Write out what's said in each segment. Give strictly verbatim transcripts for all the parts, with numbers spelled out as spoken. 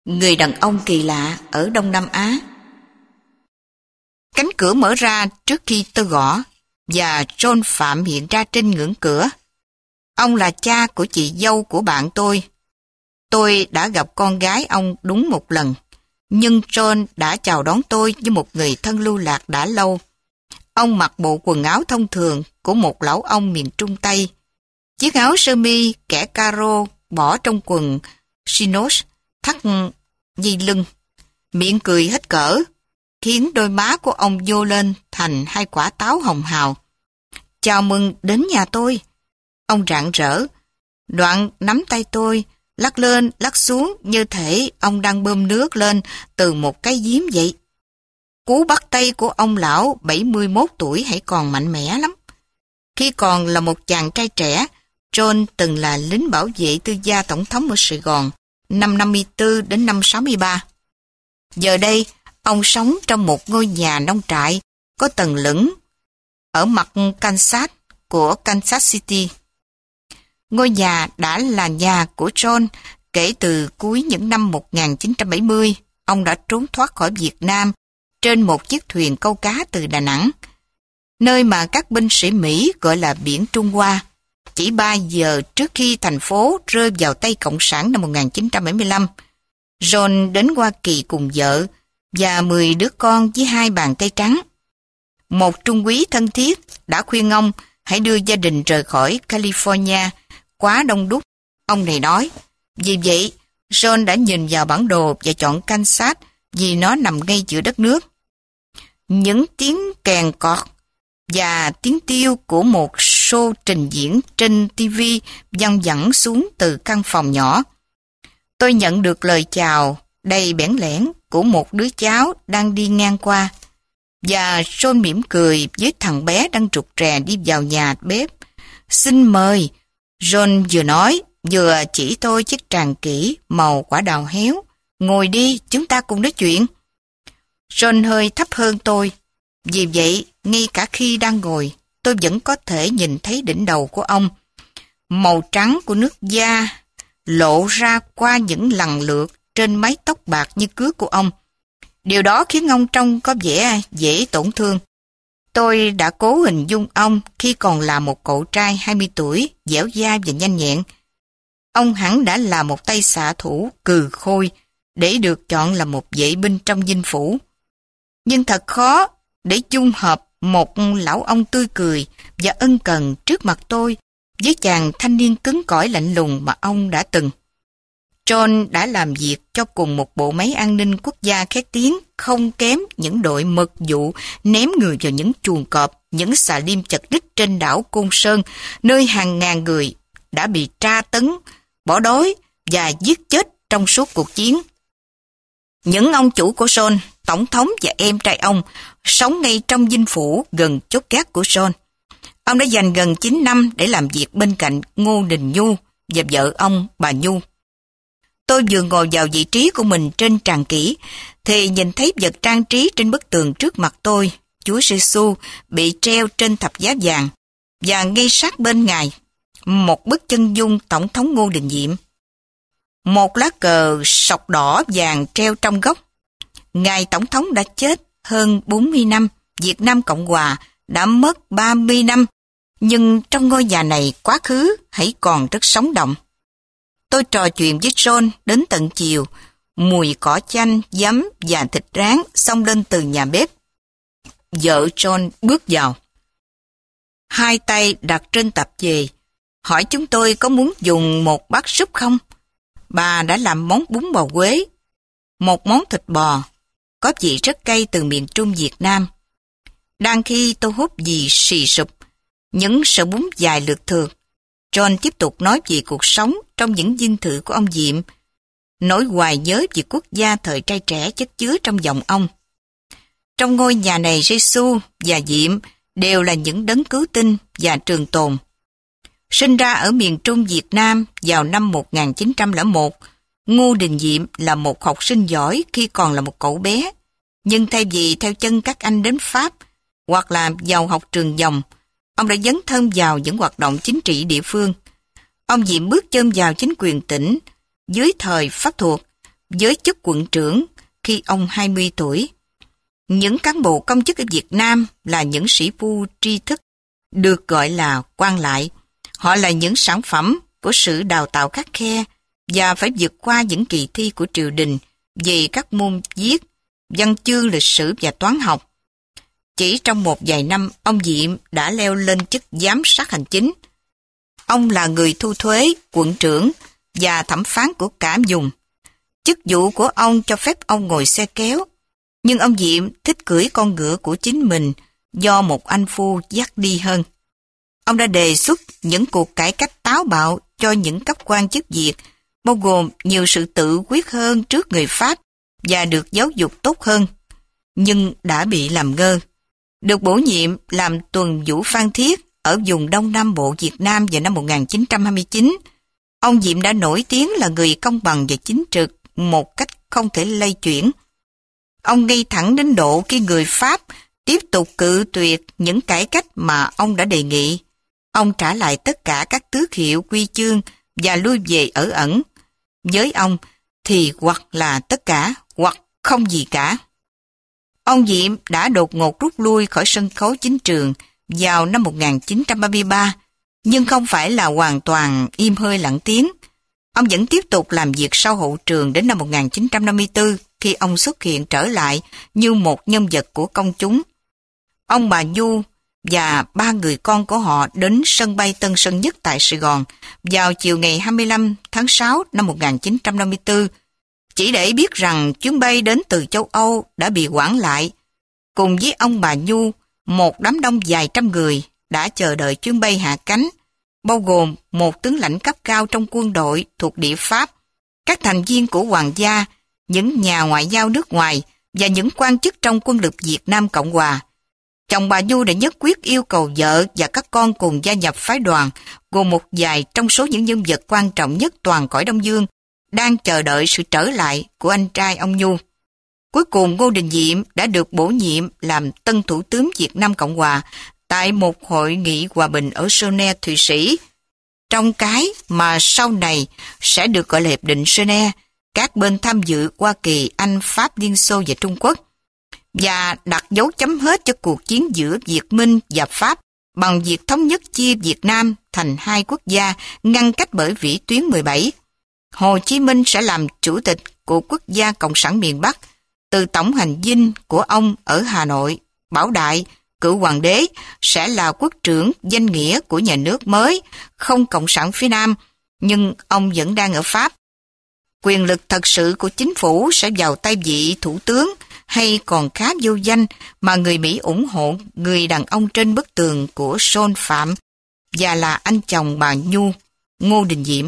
Người đàn ông kỳ lạ ở Đông Nam Á. Cánh cửa mở ra trước khi tôi gõ, và John Phạm hiện ra trên ngưỡng cửa. Ông là cha của chị dâu của bạn tôi. Tôi đã gặp con gái ông đúng một lần, nhưng John đã chào đón tôi như một người thân lưu lạc đã lâu. Ông mặc bộ quần áo thông thường của một lão ông miền Trung Tây. Chiếc áo sơ mi kẻ caro bỏ trong quần chinos thắt dây lưng, miệng cười hết cỡ, khiến đôi má của ông nhô lên thành hai quả táo hồng hào. Chào mừng đến nhà tôi. Ông rạng rỡ, đoạn nắm tay tôi, lắc lên lắc xuống như thể ông đang bơm nước lên từ một cái giếng vậy. Cú bắt tay của ông lão bảy mươi mốt tuổi hãy còn mạnh mẽ lắm. Khi còn là một chàng trai trẻ, John từng là lính bảo vệ tư gia tổng thống ở Sài Gòn, năm năm mươi tư đến năm sáu mươi ba. Giờ đây, ông sống trong một ngôi nhà nông trại có tầng lửng ở mặt Kansas của Kansas City. Ngôi nhà đã là nhà của John kể từ cuối những năm một nghìn chín trăm bảy mươi. Ông đã trốn thoát khỏi Việt Nam trên một chiếc thuyền câu cá từ Đà Nẵng, nơi mà các binh sĩ Mỹ gọi là biển Trung Hoa, chỉ ba giờ trước khi thành phố rơi vào tay Cộng sản năm một nghìn chín trăm bảy mươi lăm. John đến Hoa Kỳ cùng vợ và mười đứa con với hai bàn tay trắng. Một trung úy thân thiết đã khuyên ông hãy đưa gia đình rời khỏi California, quá đông đúc. Ông này nói, vì vậy John đã nhìn vào bản đồ và chọn Kansas vì nó nằm ngay giữa đất nước. Những tiếng kèn cọt và tiếng tiêu của một show trình diễn trên ti vi văng vẳng xuống từ căn phòng nhỏ. Tôi nhận được lời chào đầy bẽn lẽn của một đứa cháu đang đi ngang qua, và John mỉm cười với thằng bé đang rụt rè đi vào nhà bếp. Xin mời, John vừa nói, vừa chỉ tôi chiếc tràng kỹ màu quả đào héo. Ngồi đi, chúng ta cùng nói chuyện. John hơi thấp hơn tôi, vì vậy ngay cả khi đang ngồi, tôi vẫn có thể nhìn thấy đỉnh đầu của ông. Màu trắng của nước da lộ ra qua những lằn lượt trên mái tóc bạc như cước của ông. Điều đó khiến ông trông có vẻ dễ tổn thương. Tôi đã cố hình dung ông khi còn là một cậu trai hai mươi tuổi, dẻo dai và nhanh nhẹn. Ông hẳn đã là một tay xạ thủ cừ khôi để được chọn là một vệ binh trong dinh phủ. Nhưng thật khó để dung hợp một lão ông tươi cười và ân cần trước mặt tôi với chàng thanh niên cứng cỏi lạnh lùng mà ông đã từng. John đã làm việc cho cùng một bộ máy an ninh quốc gia khét tiếng, không kém những đội mật vụ ném người vào những chuồng cọp, những xà lim chật ních trên đảo Côn Sơn, nơi hàng ngàn người đã bị tra tấn, bỏ đói và giết chết trong suốt cuộc chiến. Những ông chủ của John, tổng thống và em trai ông, sống ngay trong dinh phủ gần chốt gác của John. Ông đã dành gần chín năm để làm việc bên cạnh Ngô Đình Nhu và vợ ông, bà Nhu. Tôi vừa ngồi vào vị trí của mình trên tràng kỹ, thì nhìn thấy vật trang trí trên bức tường trước mặt tôi, Chúa Giêsu bị treo trên thập giá vàng, và ngay sát bên Ngài, một bức chân dung Tổng thống Ngô Đình Diệm. Một lá cờ sọc đỏ vàng treo trong góc. Ngài Tổng thống đã chết hơn bốn mươi năm, Việt Nam Cộng Hòa đã mất ba mươi năm, nhưng trong ngôi nhà này quá khứ hãy còn rất sống động. Tôi trò chuyện với John đến tận chiều, mùi cỏ chanh, giấm và thịt rán xông lên từ nhà bếp. Vợ John bước vào, hai tay đặt trên tạp dề, hỏi chúng tôi có muốn dùng một bát súp không. Bà đã làm món bún bò Quế, một món thịt bò, có vị rất cay từ miền Trung Việt Nam. Đang khi tôi hút vì xì sụp, những sợi bún dài lượt thường, John tiếp tục nói về cuộc sống trong những dinh thự của ông Diệm, nỗi hoài nhớ về quốc gia thời trai trẻ chất chứa trong giọng ông. Trong ngôi nhà này, Giêsu và Diệm đều là những đấng cứu tinh và trường tồn. Sinh ra ở miền Trung Việt Nam vào năm một nghìn chín trăm lẻ một, Ngô Đình Diệm là một học sinh giỏi khi còn là một cậu bé, nhưng thay vì theo chân các anh đến Pháp hoặc là vào học trường dòng, ông đã dấn thân vào những hoạt động chính trị địa phương. Ông Diệm bước chân vào chính quyền tỉnh dưới thời Pháp thuộc với chức quận trưởng khi ông hai mươi tuổi. Những cán bộ công chức ở Việt Nam là những sĩ phu tri thức, được gọi là quan lại. Họ là những sản phẩm của sự đào tạo khắt khe và phải vượt qua những kỳ thi của triều đình về các môn viết, văn chương, lịch sử và toán học. Chỉ trong một vài năm, ông Diệm đã leo lên chức giám sát hành chính. Ông là người thu thuế, quận trưởng và thẩm phán của cả vùng. Chức vụ của ông cho phép ông ngồi xe kéo, nhưng ông Diệm thích cưỡi con ngựa của chính mình do một anh phu dắt đi hơn. Ông đã đề xuất những cuộc cải cách táo bạo cho những cấp quan chức Việt, bao gồm nhiều sự tự quyết hơn trước người Pháp và được giáo dục tốt hơn, nhưng đã bị làm ngơ. Được bổ nhiệm làm tuần vũ Phan Thiết ở vùng Đông Nam Bộ Việt Nam vào năm một nghìn chín trăm hai mươi chín, ông Diệm đã nổi tiếng là người công bằng và chính trực một cách không thể lay chuyển. Ông ngay thẳng đến độ khi người Pháp tiếp tục cự tuyệt những cải cách mà ông đã đề nghị. Ông trả lại tất cả các tước hiệu quy chương và lui về ở ẩn. Với ông thì hoặc là tất cả hoặc không gì cả. Ông Diệm đã đột ngột rút lui khỏi sân khấu chính trường vào năm một nghìn chín trăm ba mươi ba, nhưng không phải là hoàn toàn im hơi lặng tiếng. Ông vẫn tiếp tục làm việc sau hậu trường đến năm một nghìn chín trăm năm mươi tư, khi ông xuất hiện trở lại như một nhân vật của công chúng. Ông bà Nhu và ba người con của họ đến sân bay Tân Sơn Nhất tại Sài Gòn vào chiều ngày hai mươi lăm tháng sáu năm một nghìn chín trăm năm mươi tư, chỉ để biết rằng chuyến bay đến từ châu Âu đã bị hoãn lại. Cùng với ông bà Nhu, một đám đông vài trăm người đã chờ đợi chuyến bay hạ cánh, bao gồm một tướng lãnh cấp cao trong quân đội thuộc địa Pháp, các thành viên của hoàng gia, những nhà ngoại giao nước ngoài và những quan chức trong quân lực Việt Nam Cộng Hòa. Chồng bà Nhu đã nhất quyết yêu cầu vợ và các con cùng gia nhập phái đoàn, gồm một vài trong số những nhân vật quan trọng nhất toàn cõi Đông Dương, đang chờ đợi sự trở lại của anh trai ông Nhu. Cuối cùng Ngô Đình Diệm đã được bổ nhiệm làm tân thủ tướng Việt Nam Cộng Hòa tại một hội nghị hòa bình ở Geneva, Thụy Sĩ. Trong cái mà sau này sẽ được gọi là Hiệp định Geneva, các bên tham dự Hoa Kỳ, Anh, Pháp, Liên Xô và Trung Quốc, và đặt dấu chấm hết cho cuộc chiến giữa Việt Minh và Pháp bằng việc thống nhất chia Việt Nam thành hai quốc gia ngăn cách bởi vĩ tuyến mười bảy. Hồ Chí Minh sẽ làm chủ tịch của Quốc gia Cộng sản miền Bắc, từ tổng hành dinh của ông ở Hà Nội. Bảo Đại, cựu hoàng đế, sẽ là quốc trưởng danh nghĩa của nhà nước mới, không cộng sản phía Nam, nhưng ông vẫn đang ở Pháp. Quyền lực thật sự của chính phủ sẽ vào tay vị thủ tướng, hay còn khá vô danh mà người Mỹ ủng hộ người đàn ông trên bức tường của Son Phạm, và là anh chồng bà Nhu, Ngô Đình Diệm.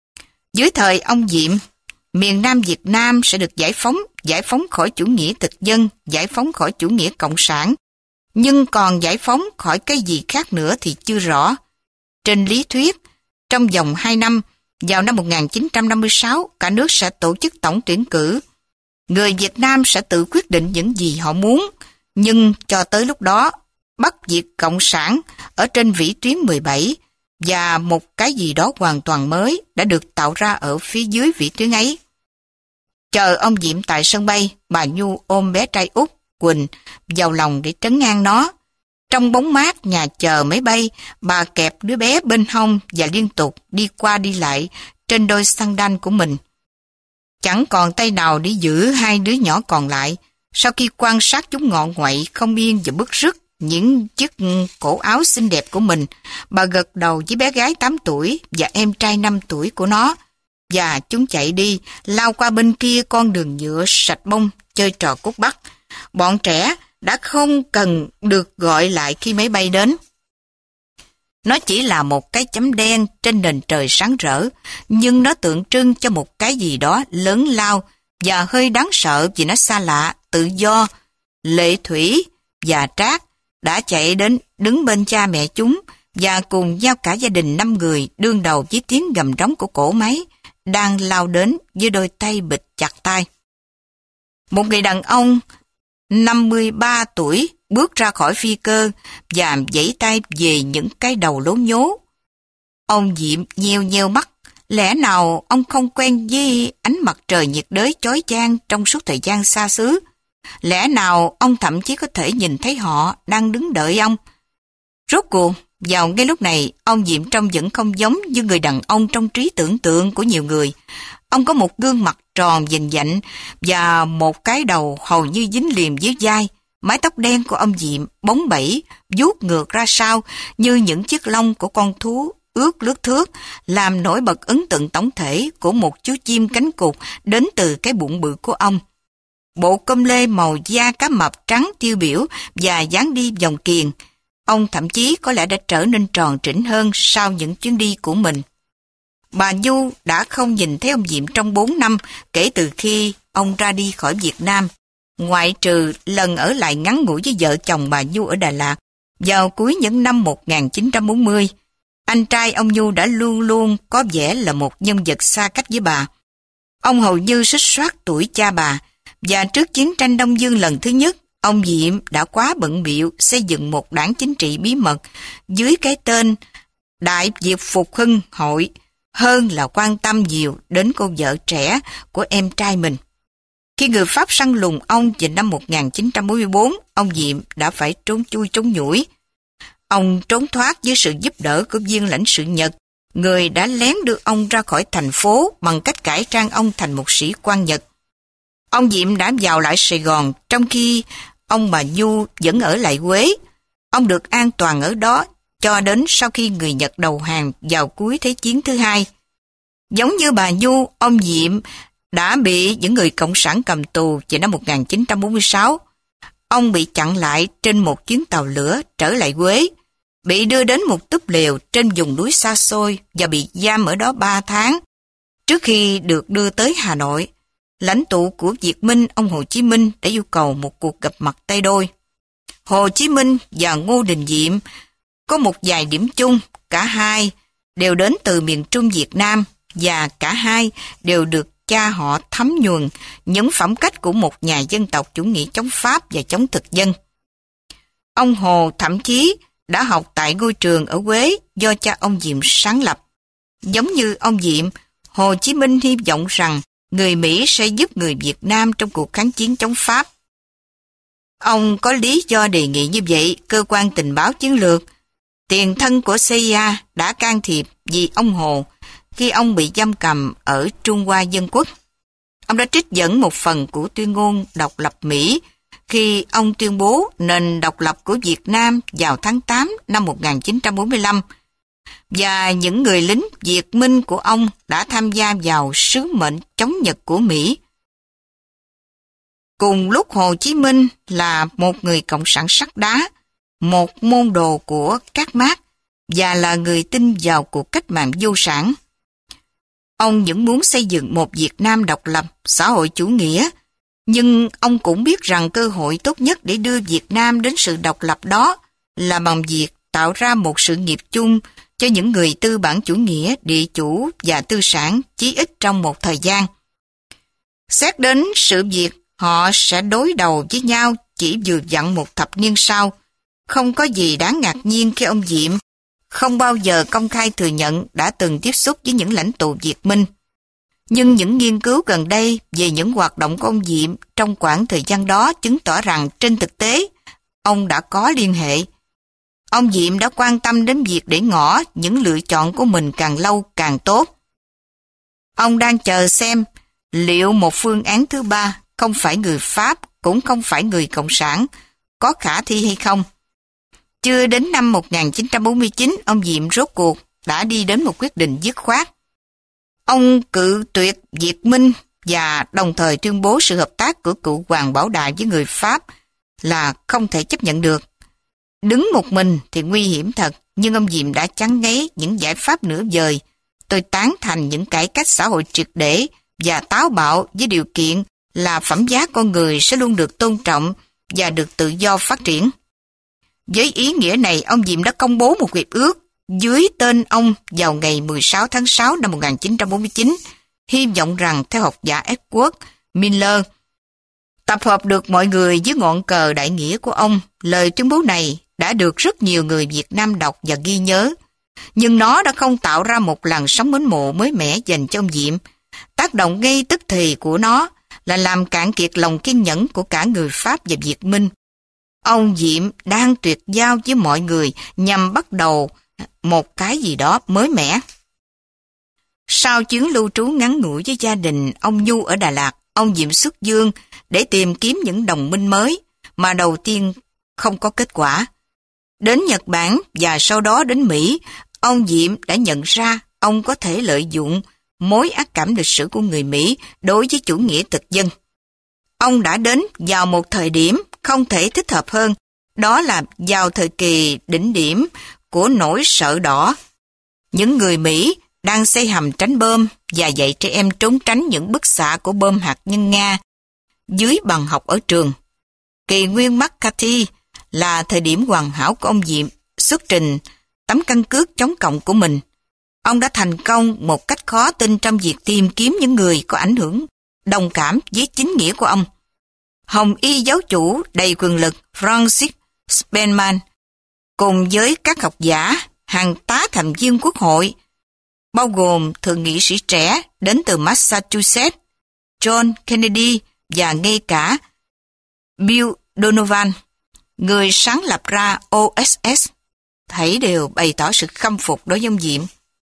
Dưới thời ông Diệm, miền Nam Việt Nam sẽ được giải phóng, giải phóng khỏi chủ nghĩa thực dân, giải phóng khỏi chủ nghĩa cộng sản, nhưng còn giải phóng khỏi cái gì khác nữa thì chưa rõ. Trên lý thuyết, trong vòng hai năm, vào năm một nghìn chín trăm năm mươi sáu, cả nước sẽ tổ chức tổng tuyển cử. Người Việt Nam sẽ tự quyết định những gì họ muốn, nhưng cho tới lúc đó, Bắc Việt Cộng sản ở trên vĩ tuyến mười bảy và một cái gì đó hoàn toàn mới đã được tạo ra ở phía dưới vĩ tuyến ấy. Chờ ông Diệm tại sân bay, bà Nhu ôm bé trai út Quỳnh vào lòng để trấn an nó. Trong bóng mát nhà chờ máy bay, bà kẹp đứa bé bên hông và liên tục đi qua đi lại trên đôi xăng đan của mình. Chẳng còn tay nào để giữ hai đứa nhỏ còn lại. Sau khi quan sát chúng ngọ nguậy không yên và bứt rứt những chiếc cổ áo xinh đẹp của mình, bà gật đầu với bé gái tám tuổi và em trai năm tuổi của nó, và chúng chạy đi, lao qua bên kia con đường nhựa sạch bông, chơi trò cút bắt. Bọn trẻ đã không cần được gọi lại khi máy bay đến. Nó chỉ là một cái chấm đen trên nền trời sáng rỡ, nhưng nó tượng trưng cho một cái gì đó lớn lao và hơi đáng sợ vì nó xa lạ, tự do. Lệ Thủy và Trác đã chạy đến đứng bên cha mẹ chúng và cùng nhau cả gia đình năm người đương đầu với tiếng gầm rống của cỗ máy đang lao đến với đôi tay bịt chặt tay. Một người đàn ông năm mươi ba tuổi bước ra khỏi phi cơ và vẫy tay về những cái đầu lố nhố. Ông Diệm nheo nheo mắt, Lẽ nào ông không quen với ánh mặt trời nhiệt đới chói chang trong suốt thời gian xa xứ? Lẽ nào ông thậm chí có thể nhìn thấy họ đang đứng đợi ông? Rốt cuộc, vào ngay lúc này, ông Diệm trông vẫn không giống như người đàn ông trong trí tưởng tượng của nhiều người. Ông có một gương mặt tròn vành vạnh và một cái đầu hầu như dính liền dưới vai. Mái tóc đen của ông Diệm bóng bẩy, vuốt ngược ra sau như những chiếc lông của con thú ướt lướt thước, làm nổi bật ấn tượng tổng thể của một chú chim cánh cụt đến từ cái bụng bự của ông. Bộ com lê màu da cá mập trắng tiêu biểu và dáng đi vòng kiềng. Ông thậm chí có lẽ đã trở nên tròn trĩnh hơn sau những chuyến đi của mình. Bà Nhu đã không nhìn thấy ông Diệm trong bốn năm kể từ khi ông ra đi khỏi Việt Nam, ngoại trừ lần ở lại ngắn ngủi với vợ chồng bà Nhu ở Đà Lạt vào cuối những năm một nghìn chín trăm bốn mươi. Anh trai ông Nhu đã luôn luôn có vẻ là một nhân vật xa cách với bà. Ông hầu như xích soát tuổi cha bà, và trước chiến tranh Đông Dương lần thứ nhất, ông Diệm đã quá bận bịu xây dựng một đảng chính trị bí mật dưới cái tên Đại Việt Phục Hưng Hội, hơn là quan tâm nhiều đến cô vợ trẻ của em trai mình. Khi người Pháp săn lùng ông vào năm một nghìn chín trăm bốn mươi bốn, ông Diệm đã phải trốn chui trốn nhủi. Ông trốn thoát với sự giúp đỡ của viên lãnh sự Nhật, người đã lén đưa ông ra khỏi thành phố bằng cách cải trang ông thành một sĩ quan Nhật. Ông Diệm đã vào lại Sài Gòn, trong khi ông bà Nhu vẫn ở lại Huế. Ông được an toàn ở đó cho đến sau khi người Nhật đầu hàng vào cuối Thế chiến thứ hai. Giống như bà Nhu, ông Diệm đã bị những người cộng sản cầm tù vào năm một nghìn chín trăm bốn mươi sáu. Ông bị chặn lại trên một chuyến tàu lửa trở lại Huế, bị đưa đến một túp lều trên vùng núi xa xôi và bị giam ở đó ba tháng trước khi được đưa tới Hà Nội. Lãnh tụ của Việt Minh, ông Hồ Chí Minh đã yêu cầu một cuộc gặp mặt tay đôi. Hồ Chí Minh và Ngô Đình Diệm có một vài điểm chung, cả hai đều đến từ miền Trung Việt Nam và cả hai đều được cha họ thấm nhuần những phẩm cách của một nhà dân tộc chủ nghĩa chống Pháp và chống thực dân. Ông Hồ thậm chí đã học tại ngôi trường ở Huế do cha ông Diệm sáng lập. Giống như ông Diệm, Hồ Chí Minh hy vọng rằng người Mỹ sẽ giúp người Việt Nam trong cuộc kháng chiến chống Pháp. Ông có lý do đề nghị như vậy. Cơ quan tình báo chiến lược, tiền thân của xê i a đã can thiệp vì ông Hồ khi ông bị giam cầm ở Trung Hoa Dân Quốc. Ông đã trích dẫn một phần của tuyên ngôn độc lập Mỹ khi ông tuyên bố nền độc lập của Việt Nam vào tháng tám năm một nghìn chín trăm bốn mươi lăm, và những người lính Việt Minh của ông đã tham gia vào sứ mệnh chống Nhật của Mỹ. Cùng lúc Hồ Chí Minh là một người cộng sản sắt đá, một môn đồ của các Mác và là người tin vào cuộc cách mạng vô sản. Ông vẫn muốn xây dựng một Việt Nam độc lập, xã hội chủ nghĩa, nhưng ông cũng biết rằng cơ hội tốt nhất để đưa Việt Nam đến sự độc lập đó là bằng việc tạo ra một sự nghiệp chung cho những người tư bản chủ nghĩa, địa chủ và tư sản chí ít trong một thời gian. Xét đến sự việc họ sẽ đối đầu với nhau chỉ vừa vặn một thập niên sau, không có gì đáng ngạc nhiên khi ông Diệm không bao giờ công khai thừa nhận đã từng tiếp xúc với những lãnh tụ Việt Minh. Nhưng những nghiên cứu gần đây về những hoạt động của ông Diệm trong khoảng thời gian đó chứng tỏ rằng trên thực tế, ông đã có liên hệ. Ông Diệm đã quan tâm đến việc để ngỏ những lựa chọn của mình càng lâu càng tốt. Ông đang chờ xem liệu một phương án thứ ba, không phải người Pháp, cũng không phải người Cộng sản, có khả thi hay không. Chưa đến năm một nghìn chín trăm bốn mươi chín, ông Diệm rốt cuộc đã đi đến một quyết định dứt khoát. Ông cự tuyệt Việt Minh và đồng thời tuyên bố sự hợp tác của cựu Hoàng Bảo Đại với người Pháp là không thể chấp nhận được. Đứng một mình thì nguy hiểm thật, nhưng ông Diệm đã chán ngấy những giải pháp nửa vời. Tôi tán thành những cải cách xã hội triệt để và táo bạo với điều kiện là phẩm giá con người sẽ luôn được tôn trọng và được tự do phát triển. Với ý nghĩa này, ông Diệm đã công bố một hiệp ước dưới tên ông vào ngày mười sáu tháng sáu năm một nghìn chín trăm bốn mươi chín, hy vọng rằng, theo học giả Edward Miller, tập hợp được mọi người dưới ngọn cờ đại nghĩa của ông. Lời tuyên bố này đã được rất nhiều người Việt Nam đọc và ghi nhớ. nhưng nó đã không tạo ra một làn sóng mến mộ mới mẻ dành cho ông Diệm. Tác động ngay tức thì của nó là làm cạn kiệt lòng kiên nhẫn của cả người Pháp và Việt Minh. Ông Diệm đang tuyệt giao với mọi người nhằm bắt đầu một cái gì đó mới mẻ. Sau chuyến lưu trú ngắn ngủi với gia đình ông Nhu ở Đà Lạt, ông Diệm xuất dương để tìm kiếm những đồng minh mới, mà đầu tiên không có kết quả. Đến Nhật Bản và sau đó đến Mỹ, ông Diệm đã nhận ra ông có thể lợi dụng mối ác cảm lịch sử của người Mỹ đối với chủ nghĩa thực dân. Ông đã đến vào một thời điểm không thể thích hợp hơn, đó là vào thời kỳ đỉnh điểm của nỗi sợ đỏ. Những người Mỹ đang xây hầm tránh bom và dạy trẻ em trốn tránh những bức xạ của bom hạt nhân Nga dưới bàn học ở trường. Kỳ nguyên McCarthy là thời điểm hoàn hảo của ông Diệm xuất trình tấm căn cước chống cộng của mình. Ông đã thành công một cách khó tin trong việc tìm kiếm những người có ảnh hưởng đồng cảm với chính nghĩa của ông. Hồng y giáo chủ đầy quyền lực Francis Spellman cùng với các học giả, hàng tá thành viên quốc hội, bao gồm thượng nghị sĩ trẻ đến từ Massachusetts, John Kennedy và ngay cả Bill Donovan, người sáng lập ra O S S, thảy đều bày tỏ sự khâm phục đối với ông Diệm.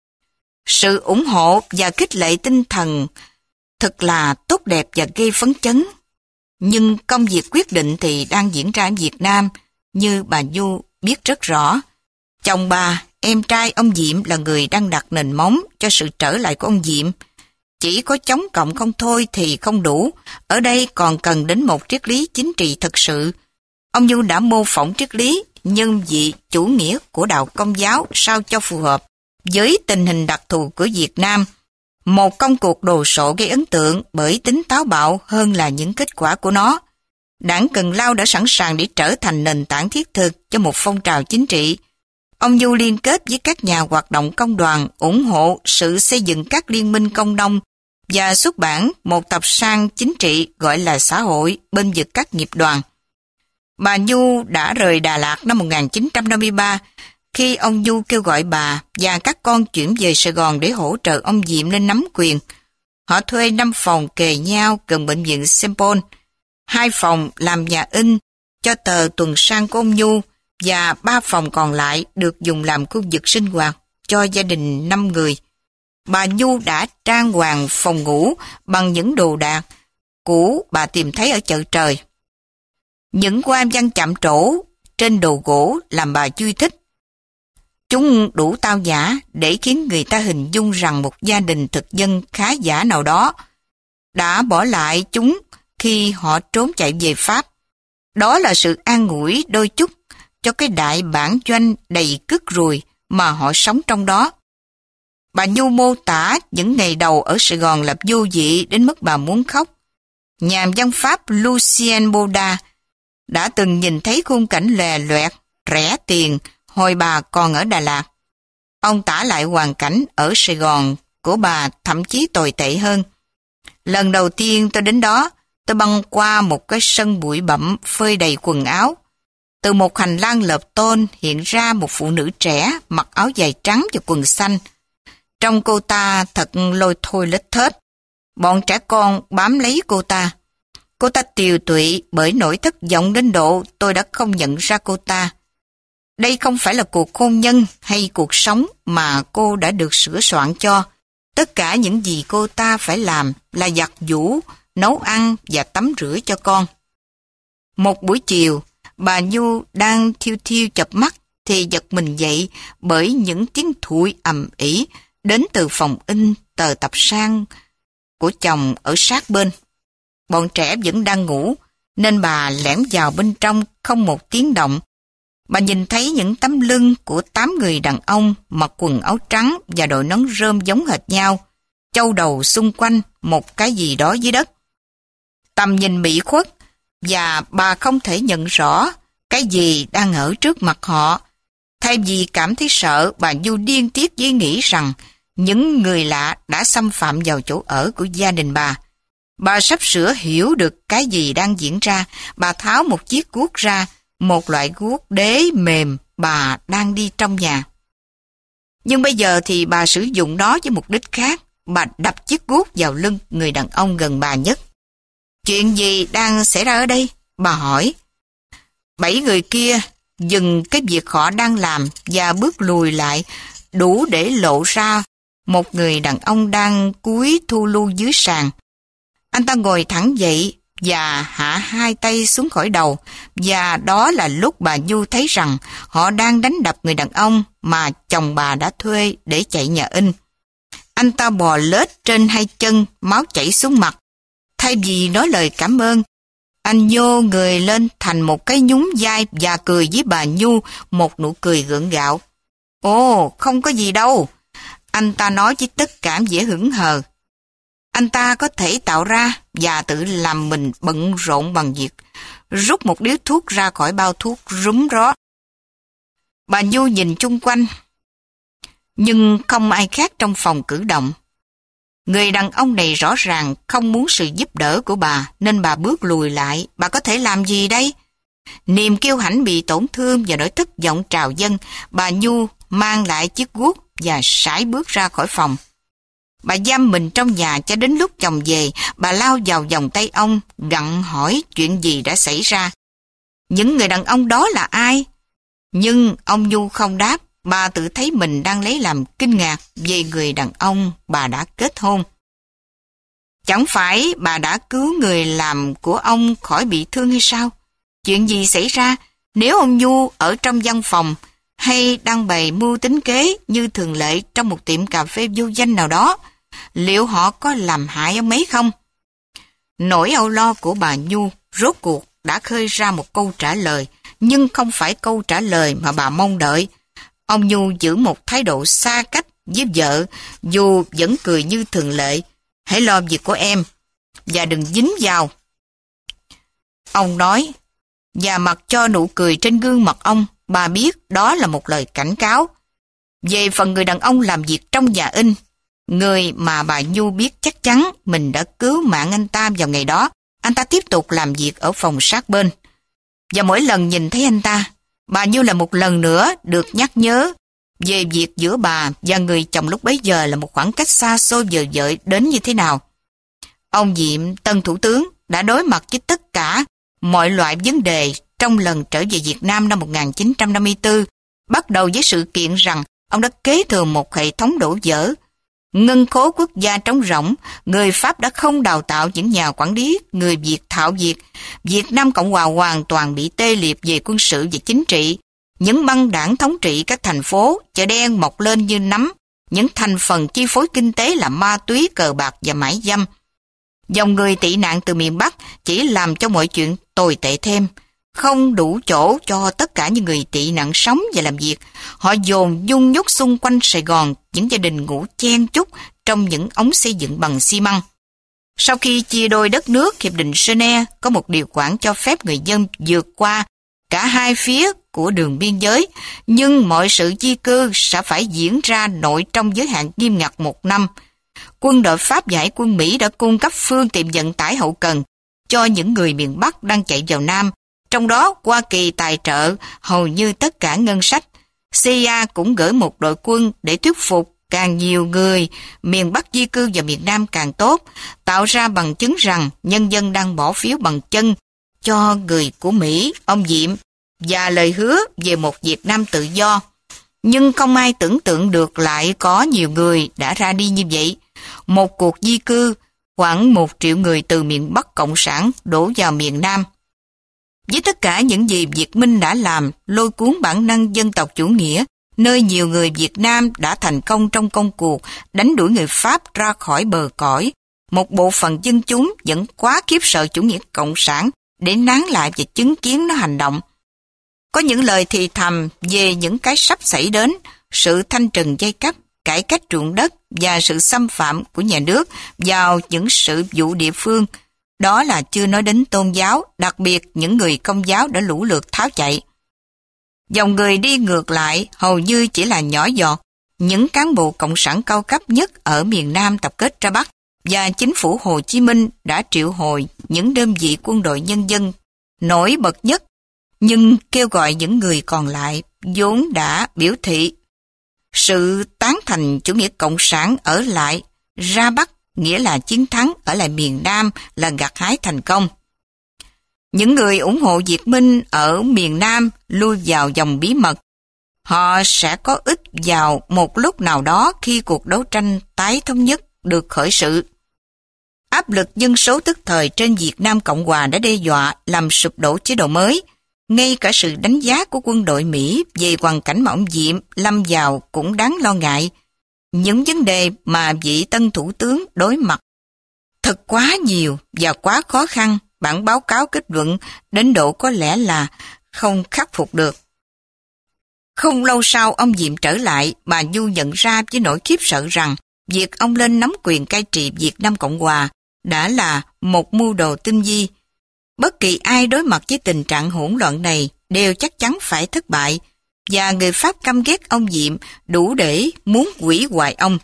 Sự ủng hộ và khích lệ tinh thần thật là tốt đẹp và gây phấn chấn. Nhưng công việc quyết định thì đang diễn ra ở Việt Nam, như bà Du biết rất rõ. Chồng bà, em trai ông Diệm là người đang đặt nền móng cho sự trở lại của ông Diệm. Chỉ có chống cộng không thôi thì không đủ, ở đây còn cần đến một triết lý chính trị thực sự. Ông Du đã mô phỏng triết lý nhân vị chủ nghĩa của đạo Công giáo sao cho phù hợp với tình hình đặc thù của Việt Nam. Một công cuộc đồ sộ gây ấn tượng bởi tính táo bạo hơn là những kết quả của nó. Đảng Cần Lao đã sẵn sàng để trở thành nền tảng thiết thực cho một phong trào chính trị. Ông Du liên kết với các nhà hoạt động công đoàn ủng hộ sự xây dựng các liên minh công nông và xuất bản một tập san chính trị gọi là Xã hội bên vực các nghiệp đoàn. Bà Du đã rời Đà Lạt năm một nghìn chín trăm năm mươi ba khi ông Du kêu gọi bà và các con chuyển về Sài Gòn để hỗ trợ ông Diệm lên nắm quyền. Họ thuê năm phòng kề nhau gần bệnh viện Saint Paul, hai phòng làm nhà in cho tờ tuần san của ông Du và ba phòng còn lại được dùng làm khu vực sinh hoạt cho gia đình năm người. Bà Nhu đã trang hoàng phòng ngủ bằng những đồ đạc cũ bà tìm thấy ở chợ trời. Những hoa văn chạm trổ trên đồ gỗ làm bà vui thích. Chúng đủ tao nhã để khiến người ta hình dung rằng một gia đình thực dân khá giả nào đó đã bỏ lại chúng khi họ trốn chạy về Pháp. Đó là sự an ủi đôi chút cho cái đại bản doanh đầy cứt ruồi mà họ sống trong đó. Bà Nhu mô tả những ngày đầu ở Sài Gòn là vô vị đến mức bà muốn khóc. Nhà văn Pháp Lucien Boda đã từng nhìn thấy khung cảnh lè loẹt, rẻ tiền hồi bà còn ở Đà Lạt. Ông tả lại hoàn cảnh ở Sài Gòn của bà thậm chí tồi tệ hơn. Lần đầu tiên tôi đến đó, tôi băng qua một cái sân bụi bặm phơi đầy quần áo. Từ một hành lang lợp tôn hiện ra một phụ nữ trẻ mặc áo dài trắng và quần xanh. Trông cô ta thật lôi thôi lết thết. Bọn trẻ con bám lấy cô ta. Cô ta tiều tụy bởi nỗi thất vọng đến độ tôi đã không nhận ra cô ta. Đây không phải là cuộc hôn nhân hay cuộc sống mà cô đã được sửa soạn cho. Tất cả những gì cô ta phải làm là giặt giũ, nấu ăn và tắm rửa cho con. Một buổi chiều, bà Nhu đang thiêu thiêu chợp mắt thì giật mình dậy bởi những tiếng thụi ầm ĩ đến từ phòng in tờ tập san của chồng ở sát bên. Bọn trẻ vẫn đang ngủ nên bà lẻn vào bên trong không một tiếng động. Bà nhìn thấy những tấm lưng của tám người đàn ông mặc quần áo trắng và đội nón rơm giống hệt nhau, châu đầu xung quanh một cái gì đó dưới đất. Tầm nhìn mỹ khuất và bà không thể nhận rõ cái gì đang ở trước mặt họ. Thay vì cảm thấy sợ, bà Du điên tiết với nghĩ rằng những người lạ đã xâm phạm vào chỗ ở của gia đình bà. Bà sắp sửa hiểu được cái gì đang diễn ra. Bà tháo một chiếc guốc ra, một loại guốc đế mềm bà đang đi trong nhà. Nhưng bây giờ thì bà sử dụng nó với mục đích khác. Bà đập chiếc guốc vào lưng người đàn ông gần bà nhất. Chuyện gì đang xảy ra ở đây? Bà hỏi. Bảy người kia dừng cái việc họ đang làm và bước lùi lại, đủ để lộ ra một người đàn ông đang cúi thu lu dưới sàn. Anh ta ngồi thẳng dậy và hạ hai tay xuống khỏi đầu, và đó là lúc bà Nhu thấy rằng họ đang đánh đập người đàn ông mà chồng bà đã thuê để chạy nhà in. Anh ta bò lết trên hai chân, máu chảy xuống mặt. Thay vì nói lời cảm ơn, anh nhô người lên thành một cái nhún vai và cười với bà Nhu một nụ cười gượng gạo. Ồ, không có gì đâu, anh ta nói với tất cả vẻ hững hờ. Anh ta có thể tạo ra và tự làm mình bận rộn bằng việc rút một điếu thuốc ra khỏi bao thuốc rúm ró. Bà Nhu nhìn chung quanh, nhưng không ai khác trong phòng cử động. Người đàn ông này rõ ràng không muốn sự giúp đỡ của bà, nên bà bước lùi lại. Bà có thể làm gì đây? Niềm kiêu hãnh bị tổn thương và nỗi thất vọng trào dâng, bà Nhu mang lại chiếc guốc và sải bước ra khỏi phòng. Bà giam mình trong nhà cho đến lúc chồng về. Bà lao vào vòng tay ông, gặng hỏi chuyện gì đã xảy ra. Những người đàn ông đó là ai? Nhưng ông Nhu không đáp. Bà tự thấy mình đang lấy làm kinh ngạc về người đàn ông bà đã kết hôn. Chẳng phải bà đã cứu người làm của ông khỏi bị thương hay sao? Chuyện gì xảy ra nếu ông Nhu ở trong văn phòng hay đang bày mưu tính kế như thường lệ trong một tiệm cà phê vô danh nào đó? Liệu họ có làm hại ông ấy không? Nỗi âu lo của bà Nhu rốt cuộc đã khơi ra một câu trả lời, nhưng không phải câu trả lời mà bà mong đợi. Ông Nhu giữ một thái độ xa cách với vợ, dù vẫn cười như thường lệ. Hãy lo việc của em và đừng dính vào. Ông nói, và mặc cho nụ cười trên gương mặt ông, bà biết đó là một lời cảnh cáo. Về phần người đàn ông làm việc trong nhà in, người mà bà Nhu biết chắc chắn mình đã cứu mạng anh ta vào ngày đó, anh ta tiếp tục làm việc ở phòng sát bên. Và mỗi lần nhìn thấy anh ta, bà Nhu là một lần nữa được nhắc nhớ về việc giữa bà và người chồng lúc bấy giờ là một khoảng cách xa xôi vời vợi đến như thế nào. Ông Diệm, tân thủ tướng, đã đối mặt với tất cả mọi loại vấn đề trong lần trở về Việt Nam năm một nghìn chín trăm năm mươi tư, bắt đầu với sự kiện rằng ông đã kế thừa một hệ thống đổ vỡ. Ngân khố quốc gia trống rỗng, người Pháp đã không đào tạo những nhà quản lý, người Việt thạo việc. Việt Nam Cộng Hòa hoàn toàn bị tê liệt về quân sự và chính trị. Những băng đảng thống trị các thành phố, chợ đen mọc lên như nấm. Những thành phần chi phối kinh tế là ma túy, cờ bạc và mãi dâm. Dòng người tị nạn từ miền Bắc chỉ làm cho mọi chuyện tồi tệ thêm. Không đủ chỗ cho tất cả những người tị nạn sống và làm việc. Họ dồn nhung nhúc xung quanh Sài Gòn, những gia đình ngủ chen chúc trong những ống xây dựng bằng xi măng. Sau khi chia đôi đất nước, Hiệp định Geneva có một điều khoản cho phép người dân vượt qua cả hai phía của đường biên giới, nhưng mọi sự di cư sẽ phải diễn ra nội trong giới hạn nghiêm ngặt một năm. Quân đội Pháp và Hải quân Mỹ đã cung cấp phương tiện vận tải hậu cần cho những người miền Bắc đang chạy vào Nam. Trong đó, Hoa Kỳ tài trợ hầu như tất cả ngân sách. xê i a cũng gửi một đội quân để thuyết phục càng nhiều người miền Bắc di cư vào miền Nam càng tốt, tạo ra bằng chứng rằng nhân dân đang bỏ phiếu bằng chân cho người của Mỹ, ông Diệm, và lời hứa về một Việt Nam tự do. Nhưng không ai tưởng tượng được lại có nhiều người đã ra đi như vậy. Một cuộc di cư, khoảng một triệu người từ miền Bắc Cộng sản đổ vào miền Nam. Với tất cả những gì Việt Minh đã làm, lôi cuốn bản năng dân tộc chủ nghĩa, nơi nhiều người Việt Nam đã thành công trong công cuộc đánh đuổi người Pháp ra khỏi bờ cõi, một bộ phận dân chúng vẫn quá khiếp sợ chủ nghĩa cộng sản để nán lại và chứng kiến nó hành động. Có những lời thì thầm về những cái sắp xảy đến, sự thanh trừng giai cấp, cải cách ruộng đất và sự xâm phạm của nhà nước vào những sự vụ địa phương. Đó là chưa nói đến tôn giáo, đặc biệt những người Công giáo đã lũ lượt tháo chạy. Dòng người đi ngược lại hầu như chỉ là nhỏ giọt. Những cán bộ cộng sản cao cấp nhất ở miền Nam tập kết ra Bắc, và chính phủ Hồ Chí Minh đã triệu hồi những đơn vị quân đội nhân dân nổi bật nhất, nhưng kêu gọi những người còn lại vốn đã biểu thị Sự tán thành chủ nghĩa cộng sản ở lại ra Bắc nghĩa là chiến thắng ở lại miền Nam là gặt hái thành công. Những người ủng hộ Việt Minh ở miền Nam lui vào dòng bí mật. Họ sẽ có ích vào một lúc nào đó khi cuộc đấu tranh tái thống nhất được khởi sự. Áp lực dân số tức thời trên Việt Nam Cộng Hòa đã đe dọa làm sụp đổ chế độ mới. Ngay cả sự đánh giá của quân đội Mỹ về hoàn cảnh mà ông Diệm lâm vào cũng đáng lo ngại. Những vấn đề mà vị tân thủ tướng đối mặt thật quá nhiều và quá khó khăn, bản báo cáo kết luận đến độ có lẽ là không khắc phục được. Không lâu sau ông Diệm trở lại, bà Du nhận ra với nỗi khiếp sợ rằng việc ông lên nắm quyền cai trị Việt Nam Cộng Hòa đã là một mưu đồ tinh vi. Bất kỳ ai đối mặt với tình trạng hỗn loạn này đều chắc chắn phải thất bại, và người Pháp căm ghét ông Diệm đủ để muốn hủy hoại ông.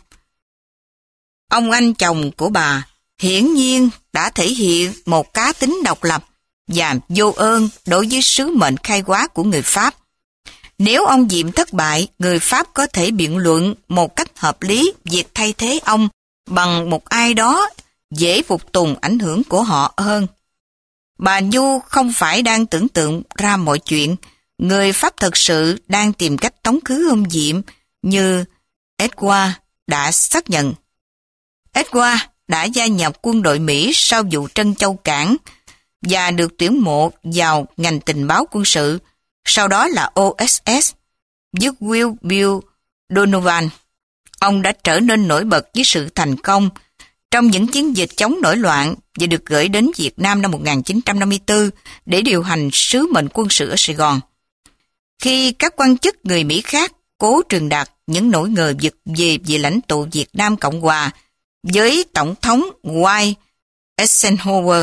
Ông anh chồng của bà hiển nhiên đã thể hiện một cá tính độc lập và vô ơn đối với sứ mệnh khai hóa của người Pháp. Nếu ông Diệm thất bại, người Pháp có thể biện luận một cách hợp lý việc thay thế ông bằng một ai đó dễ phục tùng ảnh hưởng của họ hơn. Bà Nhu không phải đang tưởng tượng ra mọi chuyện. Người Pháp thực sự đang tìm cách tống khứ ông Diệm như Edouard đã xác nhận. Edouard đã gia nhập quân đội Mỹ sau vụ Trân Châu Cảng và được tuyển mộ vào ngành tình báo quân sự, sau đó là O S S, với Will Bill Donovan. Ông đã trở nên nổi bật với sự thành công trong những chiến dịch chống nổi loạn và được gửi đến Việt Nam năm một nghìn chín trăm năm mươi tư để điều hành sứ mệnh quân sự ở Sài Gòn. Khi các quan chức người Mỹ khác cố truyền đạt những nỗi ngờ vực về vị lãnh tụ Việt Nam Cộng Hòa với Tổng thống Dwight Eisenhower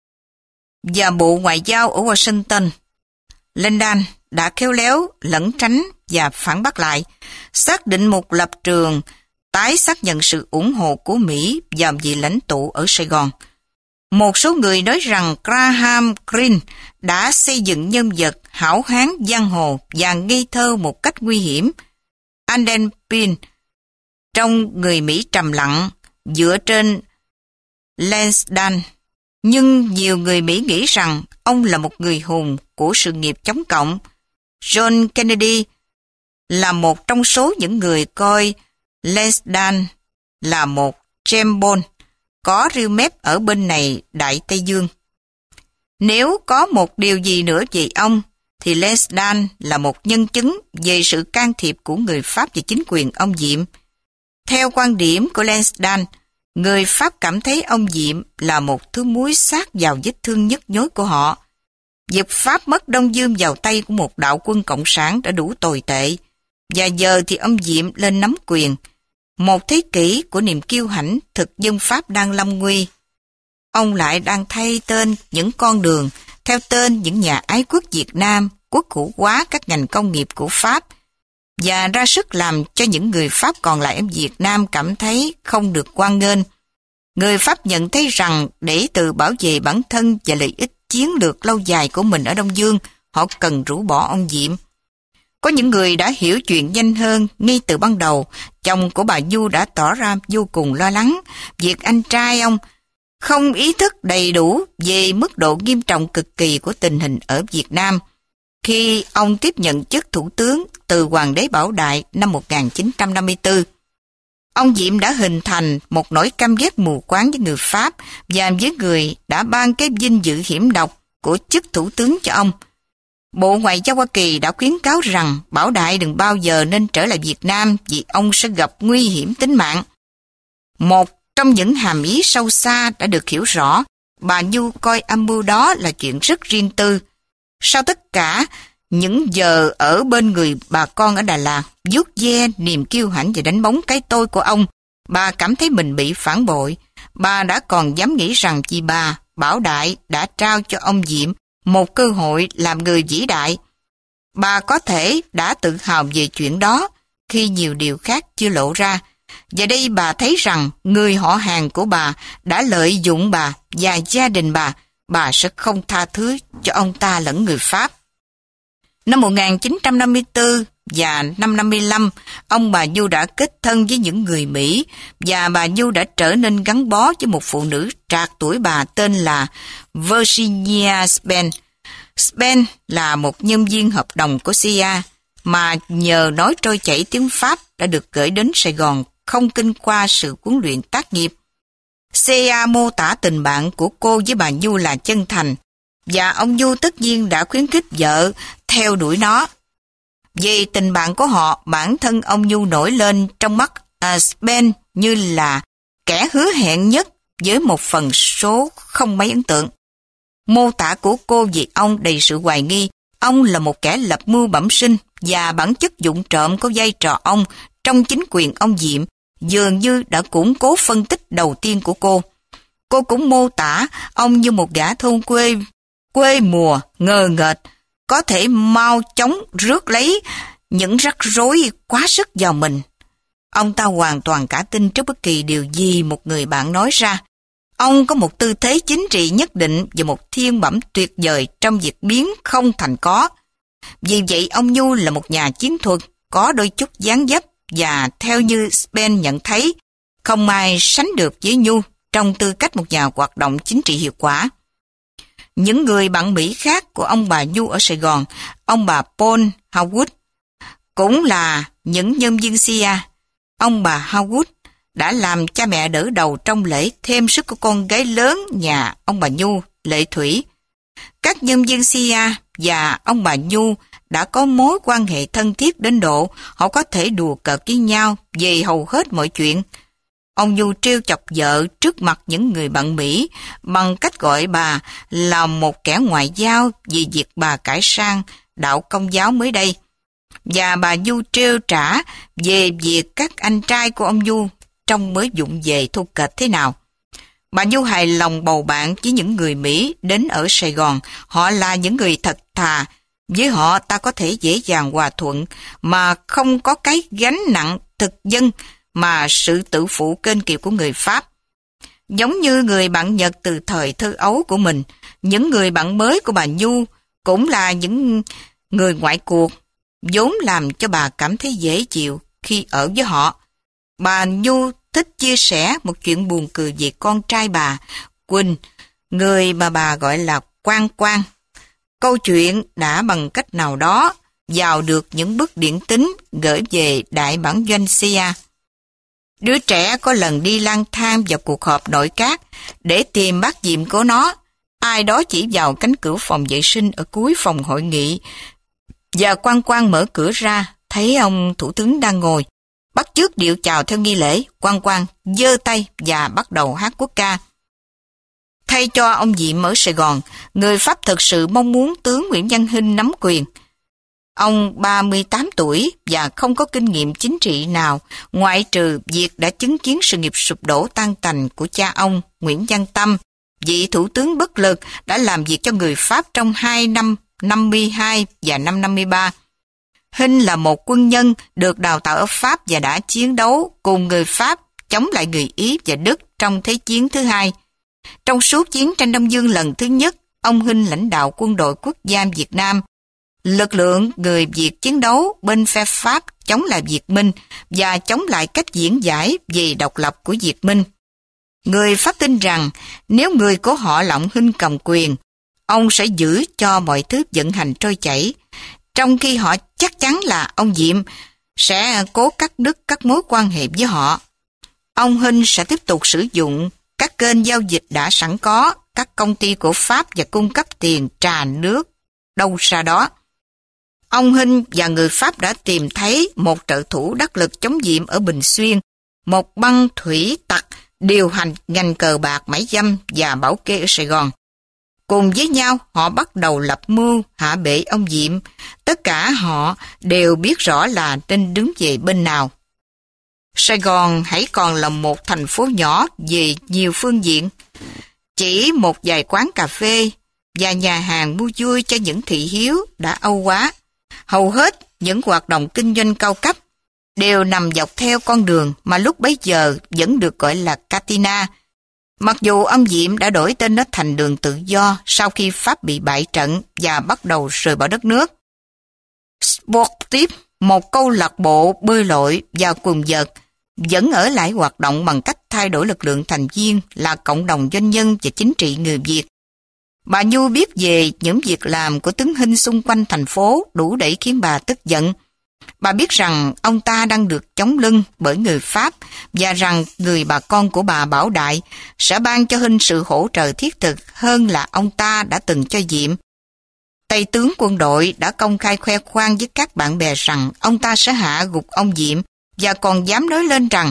và Bộ Ngoại giao ở Washington, Landon đã khéo léo lẩn tránh và phản bác lại, xác định một lập trường tái xác nhận sự ủng hộ của Mỹ vào vị lãnh tụ ở Sài Gòn. Một số người nói rằng Graham Greene đã xây dựng nhân vật hảo hán giang hồ và ngây thơ một cách nguy hiểm. Alden Pin, trong người Mỹ trầm lặng, dựa trên Lansdowne, nhưng nhiều người Mỹ nghĩ rằng ông là một người hùng của sự nghiệp chống cộng. John Kennedy là một trong số những người coi Lansdowne là một James Bond có rêu mép ở bên này Đại Tây Dương. Nếu có một điều gì nữa về ông, thì Lansdowne là một nhân chứng về sự can thiệp của người Pháp và chính quyền ông Diệm. Theo quan điểm của Lansdowne, người Pháp cảm thấy ông Diệm là một thứ muối sát vào vết thương nhức nhối của họ. Việc Pháp mất Đông Dương vào tay của một đạo quân cộng sản đã đủ tồi tệ, và giờ thì ông Diệm lên nắm quyền. Một thế kỷ của niềm kiêu hãnh thực dân Pháp đang lâm nguy. Ông lại đang thay tên những con đường theo tên những nhà ái quốc Việt Nam, quốc hữu hóa các ngành công nghiệp của Pháp, và ra sức làm cho những người Pháp còn lại ở Việt Nam cảm thấy không được hoan nghênh. Người Pháp nhận thấy rằng để tự bảo vệ bản thân và lợi ích chiến lược lâu dài của mình ở Đông Dương, họ cần rũ bỏ ông Diệm. Có những người đã hiểu chuyện nhanh hơn. Ngay từ ban đầu, chồng của bà Du đã tỏ ra vô cùng lo lắng việc anh trai ông không ý thức đầy đủ về mức độ nghiêm trọng cực kỳ của tình hình ở Việt Nam khi ông tiếp nhận chức thủ tướng từ Hoàng đế Bảo Đại năm một nghìn chín trăm năm mươi tư. Ông Diệm đã hình thành một nỗi căm ghét mù quáng với người Pháp và với người đã ban cái vinh dự hiểm độc của chức thủ tướng cho ông. Bộ Ngoại giao Hoa Kỳ đã khuyến cáo rằng Bảo Đại đừng bao giờ nên trở lại Việt Nam vì ông sẽ gặp nguy hiểm tính mạng. Một trong những hàm ý sâu xa đã được hiểu rõ, bà Nhu coi âm mưu đó là chuyện rất riêng tư. Sau tất cả những giờ ở bên người bà con ở Đà Lạt, vuốt ve niềm kiêu hãnh và đánh bóng cái tôi của ông, bà cảm thấy mình bị phản bội. Bà đã còn dám nghĩ rằng vì bà, Bảo Đại, đã trao cho ông Diệm một cơ hội làm người vĩ đại. Bà có thể đã tự hào về chuyện đó khi nhiều điều khác chưa lộ ra. Và đây bà thấy rằng người họ hàng của bà đã lợi dụng bà và gia đình bà. Bà sẽ không tha thứ cho ông ta lẫn người Pháp. Năm một nghìn chín trăm năm mươi tư, và năm năm mươi lăm, ông bà Nhu đã kết thân với những người Mỹ và bà Nhu đã trở nên gắn bó với một phụ nữ trạc tuổi bà tên là Virginia Spence. Spence là một nhân viên hợp đồng của xê i a mà nhờ nói trôi chảy tiếng Pháp đã được gửi đến Sài Gòn không kinh qua sự huấn luyện tác nghiệp. xê i a mô tả tình bạn của cô với bà Nhu là chân thành, và ông Nhu tất nhiên đã khuyến khích vợ theo đuổi nó. Về tình bạn của họ, bản thân ông Nhu nổi lên trong mắt uh, Spence như là kẻ hứa hẹn nhất với một phần số không mấy ấn tượng. Mô tả của cô về ông đầy sự hoài nghi. Ông là một kẻ lập mưu bẩm sinh và bản chất vụng trộm có vai trò ông trong chính quyền ông Diệm dường như đã củng cố phân tích đầu tiên của cô. Cô cũng mô tả ông như một gã thôn quê, quê mùa, ngờ nghệch, có thể mau chóng rước lấy những rắc rối quá sức vào mình. Ông ta hoàn toàn cả tin trước bất kỳ điều gì một người bạn nói ra. Ông có một tư thế chính trị nhất định và một thiên bẩm tuyệt vời trong việc biến không thành có. Vì vậy ông Nhu là một nhà chiến thuật, có đôi chút dáng dấp và theo như Spence nhận thấy, không ai sánh được với Nhu trong tư cách một nhà hoạt động chính trị hiệu quả. Những người bạn Mỹ khác của ông bà Nhu ở Sài Gòn, ông bà Paul Howard, cũng là những nhân viên xê i a. Ông bà Howard đã làm cha mẹ đỡ đầu trong lễ thêm sức của con gái lớn nhà ông bà Nhu, Lệ Thủy. Các nhân viên xê i a và ông bà Nhu đã có mối quan hệ thân thiết đến độ họ có thể đùa cợt với nhau về hầu hết mọi chuyện. Ông Nhu trêu chọc vợ trước mặt những người bạn Mỹ bằng cách gọi bà là một kẻ ngoại giao vì việc bà cải sang đạo Công giáo mới đây. Và bà Nhu trêu trả về việc các anh trai của ông Nhu trông mới vụng về thu kệch thế nào. Bà Nhu hài lòng bầu bạn với những người Mỹ đến ở Sài Gòn. Họ là những người thật thà. Với họ ta có thể dễ dàng hòa thuận mà không có cái gánh nặng thực dân mà sự tự phụ kênh kiệu của người Pháp. Giống như người bạn Nhật từ thời thơ ấu của mình, những người bạn mới của bà Nhu cũng là những người ngoại cuộc, vốn làm cho bà cảm thấy dễ chịu khi ở với họ. Bà Nhu thích chia sẻ một chuyện buồn cười về con trai bà, Quỳnh, người mà bà gọi là Quang Quang. Câu chuyện đã bằng cách nào đó vào được những bức điện tín gửi về đại bản doanh xê i a. Đứa trẻ có lần đi lang thang vào cuộc họp nội các để tìm bác Diệm của nó. Ai đó chỉ vào cánh cửa phòng vệ sinh ở cuối phòng hội nghị và Quang Quang mở cửa ra, thấy ông thủ tướng đang ngồi. Bắt chước điệu chào theo nghi lễ, Quang Quang giơ tay và bắt đầu hát quốc ca. Thay cho ông Diệm ở Sài Gòn, người Pháp thực sự mong muốn tướng Nguyễn Văn Hinh nắm quyền. Ông ba mươi tám tuổi và không có kinh nghiệm chính trị nào, ngoại trừ việc đã chứng kiến sự nghiệp sụp đổ tan tành của cha ông Nguyễn Văn Tâm, vị thủ tướng bất lực đã làm việc cho người Pháp trong hai năm năm mươi hai và năm năm mươi ba. Hinh là một quân nhân được đào tạo ở Pháp và đã chiến đấu cùng người Pháp chống lại người Ý và Đức trong Thế chiến thứ hai. Trong suốt chiến tranh Đông Dương lần thứ nhất, ông Hinh lãnh đạo quân đội quốc gia Việt Nam. Lực lượng người Việt chiến đấu bên phe Pháp chống lại Việt Minh và chống lại cách diễn giải về độc lập của Việt Minh. Người Pháp tin rằng nếu người của họ là ông Hinh cầm quyền, ông sẽ giữ cho mọi thứ vận hành trôi chảy, trong khi họ chắc chắn là ông Diệm sẽ cố cắt đứt các mối quan hệ với họ. Ông Hinh sẽ tiếp tục sử dụng các kênh giao dịch đã sẵn có, các công ty của Pháp và cung cấp tiền, trà, nước, đâu ra đó. Ông Hinh và người Pháp đã tìm thấy một trợ thủ đắc lực chống Diệm ở Bình Xuyên, một băng thủy tặc điều hành ngành cờ bạc, mãi dâm và bảo kê ở Sài Gòn. Cùng với nhau, họ bắt đầu lập mưu hạ bệ ông Diệm. Tất cả họ đều biết rõ là nên đứng về bên nào. Sài Gòn hãy còn là một thành phố nhỏ về nhiều phương diện. Chỉ một vài quán cà phê và nhà hàng mua vui cho những thị hiếu đã âu quá. Hầu hết những hoạt động kinh doanh cao cấp đều nằm dọc theo con đường mà lúc bấy giờ vẫn được gọi là Catina. Mặc dù ông Diệm đã đổi tên nó thành đường tự do sau khi Pháp bị bại trận và bắt đầu rời bỏ đất nước. Sportif, một câu lạc bộ bơi lội và quần vợt vẫn ở lại hoạt động bằng cách thay đổi lực lượng thành viên là cộng đồng doanh nhân và chính trị người Việt. Bà Nhu biết về những việc làm của tướng Hinh xung quanh thành phố đủ để khiến bà tức giận. Bà biết rằng ông ta đang được chống lưng bởi người Pháp và rằng người bà con của bà Bảo Đại sẽ ban cho Hinh sự hỗ trợ thiết thực hơn là ông ta đã từng cho Diệm. Tây tướng quân đội đã công khai khoe khoang với các bạn bè rằng ông ta sẽ hạ gục ông Diệm và còn dám nói lên rằng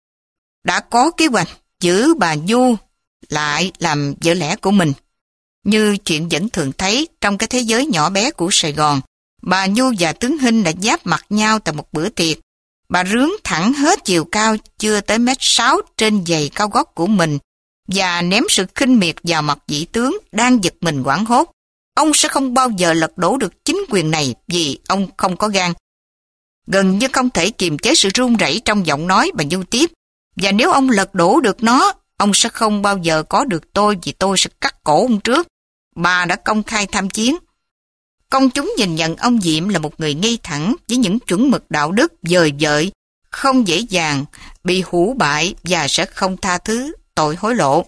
đã có kế hoạch giữ bà Nhu lại làm vợ lẽ của mình. Như chuyện vẫn thường thấy trong cái thế giới nhỏ bé của Sài Gòn, bà Nhu và tướng Hinh đã giáp mặt nhau tại một bữa tiệc. Bà rướn thẳng hết chiều cao chưa tới mét sáu trên giày cao gót của mình và ném sự khinh miệt vào mặt vị tướng đang giật mình hoảng hốt. Ông sẽ không bao giờ lật đổ được chính quyền này vì ông không có gan. Gần như không thể kiềm chế sự run rẩy trong giọng nói, bà Nhu tiếp. Và nếu ông lật đổ được nó, ông sẽ không bao giờ có được tôi vì tôi sẽ cắt cổ ông trước. Bà đã công khai tham chiến. Công chúng nhìn nhận ông Diệm là một người ngay thẳng với những chuẩn mực đạo đức dời dợi, không dễ dàng bị hủ bại và sẽ không tha thứ tội hối lộ.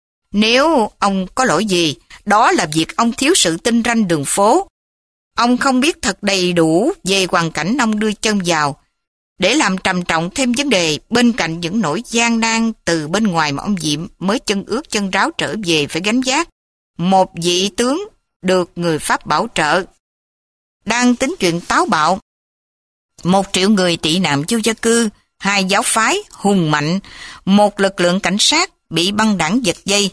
Nếu ông có lỗi gì, đó là việc ông thiếu sự tinh ranh đường phố. Ông không biết thật đầy đủ về hoàn cảnh ông đưa chân vào. Để làm trầm trọng thêm vấn đề, bên cạnh những nỗi gian nan từ bên ngoài mà ông Diệm mới chân ướt chân ráo trở về phải gánh vác, một vị tướng được người Pháp bảo trợ đang tính chuyện táo bạo. Một triệu người tị nạn vô gia cư, hai giáo phái hùng mạnh, một lực lượng cảnh sát bị băng đảng giật dây,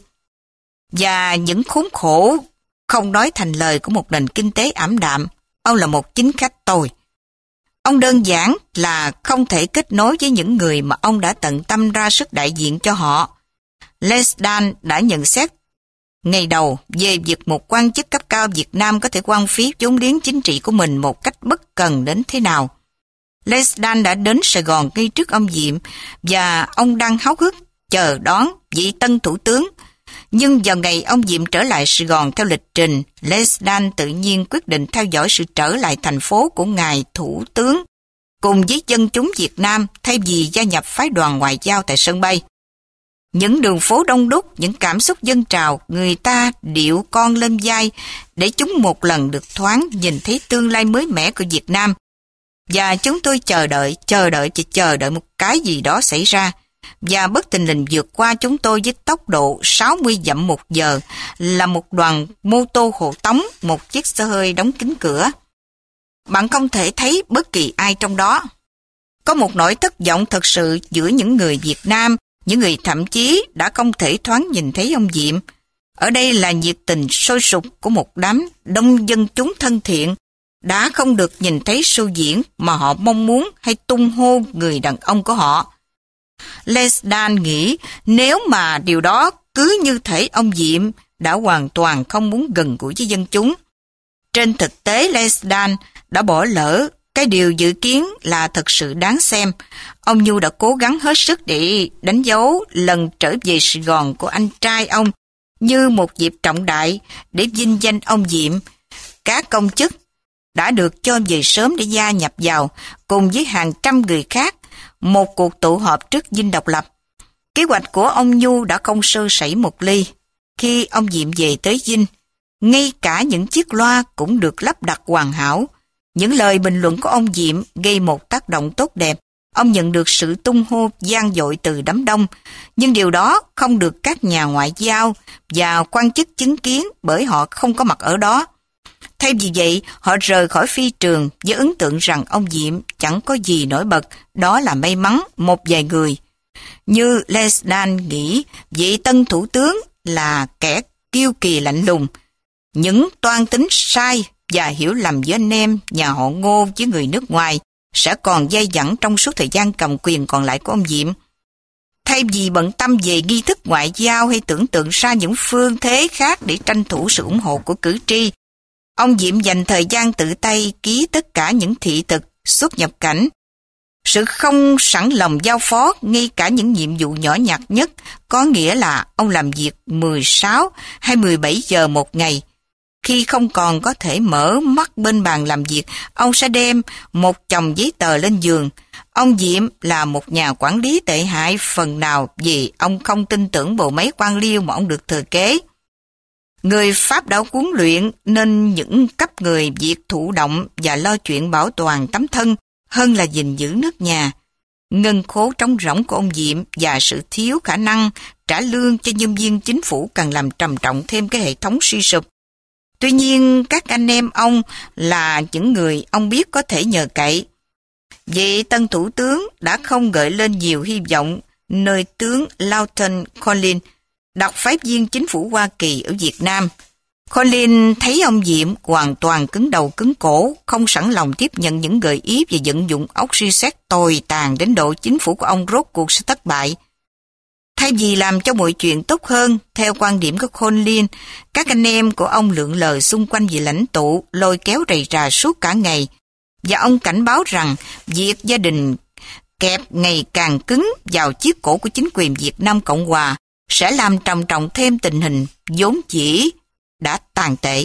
và những khốn khổ không nói thành lời của một nền kinh tế ảm đạm. Ông là một chính khách tồi. Ông đơn giản là không thể kết nối với những người mà ông đã tận tâm ra sức đại diện cho họ. Lesdan đã nhận xét ngày đầu về việc một quan chức cấp cao Việt Nam có thể hoang phí vốn liếng chính trị của mình một cách bất cần đến thế nào. Lesdan đã đến Sài Gòn ngay trước ông Diệm và ông đang háo hức chờ đón vị tân thủ tướng. Nhưng vào ngày ông Diệm trở lại Sài Gòn theo lịch trình, Lesdan tự nhiên quyết định theo dõi sự trở lại thành phố của ngài thủ tướng cùng với dân chúng Việt Nam thay vì gia nhập phái đoàn ngoại giao tại sân bay. Những đường phố đông đúc, những cảm xúc dâng trào, người ta điệu con lên vai để chúng một lần được thoáng nhìn thấy tương lai mới mẻ của Việt Nam. Và chúng tôi chờ đợi, chờ đợi và chờ đợi một cái gì đó xảy ra. Và bất thình lình vượt qua chúng tôi với tốc độ sáu mươi dặm một giờ là một đoàn mô tô hộ tống, một chiếc xe hơi đóng kín cửa. Bạn không thể thấy bất kỳ ai trong đó. Có một nỗi thất vọng thật sự giữa những người Việt Nam, những người thậm chí đã không thể thoáng nhìn thấy ông Diệm. Ở đây là nhiệt tình sôi sục của một đám đông dân chúng thân thiện, đã không được nhìn thấy show diễn mà họ mong muốn hay tung hô người đàn ông của họ. Lesdan nghĩ nếu mà điều đó cứ như thể ông Diệm đã hoàn toàn không muốn gần gũi với dân chúng. Trên thực tế, Lesdan đã bỏ lỡ cái điều dự kiến là thật sự đáng xem. Ông Nhu đã cố gắng hết sức để đánh dấu lần trở về Sài Gòn của anh trai ông như một dịp trọng đại để vinh danh ông Diệm. Các công chức đã được cho về sớm để gia nhập vào cùng với hàng trăm người khác một cuộc tụ họp trước dinh độc lập. Kế hoạch của ông Nhu đã không sơ sẩy một ly. Khi ông Diệm về tới dinh, ngay cả những chiếc loa cũng được lắp đặt hoàn hảo. Những lời bình luận của ông Diệm gây một tác động tốt đẹp. Ông nhận được sự tung hô vang dội từ đám đông, nhưng điều đó không được các nhà ngoại giao và quan chức chứng kiến bởi họ không có mặt ở đó. Thay vì vậy, họ rời khỏi phi trường với ấn tượng rằng ông Diệm chẳng có gì nổi bật, đó là may mắn một vài người. Như Lesdan nghĩ vị tân thủ tướng là kẻ kiêu kỳ lạnh lùng, những toan tính sai và hiểu lầm với anh em nhà họ Ngô với người nước ngoài sẽ còn dai dẳng trong suốt thời gian cầm quyền còn lại của ông Diệm. Thay vì bận tâm về nghi thức ngoại giao hay tưởng tượng ra những phương thế khác để tranh thủ sự ủng hộ của cử tri, ông Diệm dành thời gian tự tay ký tất cả những thị thực xuất nhập cảnh. Sự không sẵn lòng giao phó ngay cả những nhiệm vụ nhỏ nhặt nhất có nghĩa là ông làm việc mười sáu hay mười bảy giờ một ngày. Khi không còn có thể mở mắt bên bàn làm việc, ông sẽ đem một chồng giấy tờ lên giường. Ông Diệm là một nhà quản lý tệ hại phần nào vì ông không tin tưởng bộ máy quan liêu mà ông được thừa kế. Người Pháp đã huấn luyện nên những cấp người việc thụ động và lo chuyện bảo toàn tấm thân hơn là gìn giữ nước nhà. Ngân khố trống rỗng của ông Diệm và sự thiếu khả năng trả lương cho nhân viên chính phủ càng làm trầm trọng thêm cái hệ thống suy sụp. Tuy nhiên, các anh em ông là những người ông biết có thể nhờ cậy. Vị tân thủ tướng đã không gợi lên nhiều hy vọng nơi tướng Lawton Collins, đặc phái viên chính phủ Hoa Kỳ ở Việt Nam. Collins thấy ông Diệm hoàn toàn cứng đầu cứng cổ, không sẵn lòng tiếp nhận những gợi ý về vận dụng óc suy xét tồi tàn đến độ chính phủ của ông rốt cuộc sẽ thất bại. Thay vì làm cho mọi chuyện tốt hơn, theo quan điểm của Collins, các anh em của ông lượn lờ xung quanh vị lãnh tụ, lôi kéo rầy rà suốt cả ngày, và ông cảnh báo rằng việc gia đình kẹp ngày càng cứng vào chiếc cổ của chính quyền Việt Nam Cộng Hòa sẽ làm trầm trọng thêm tình hình vốn chỉ đã tàn tệ.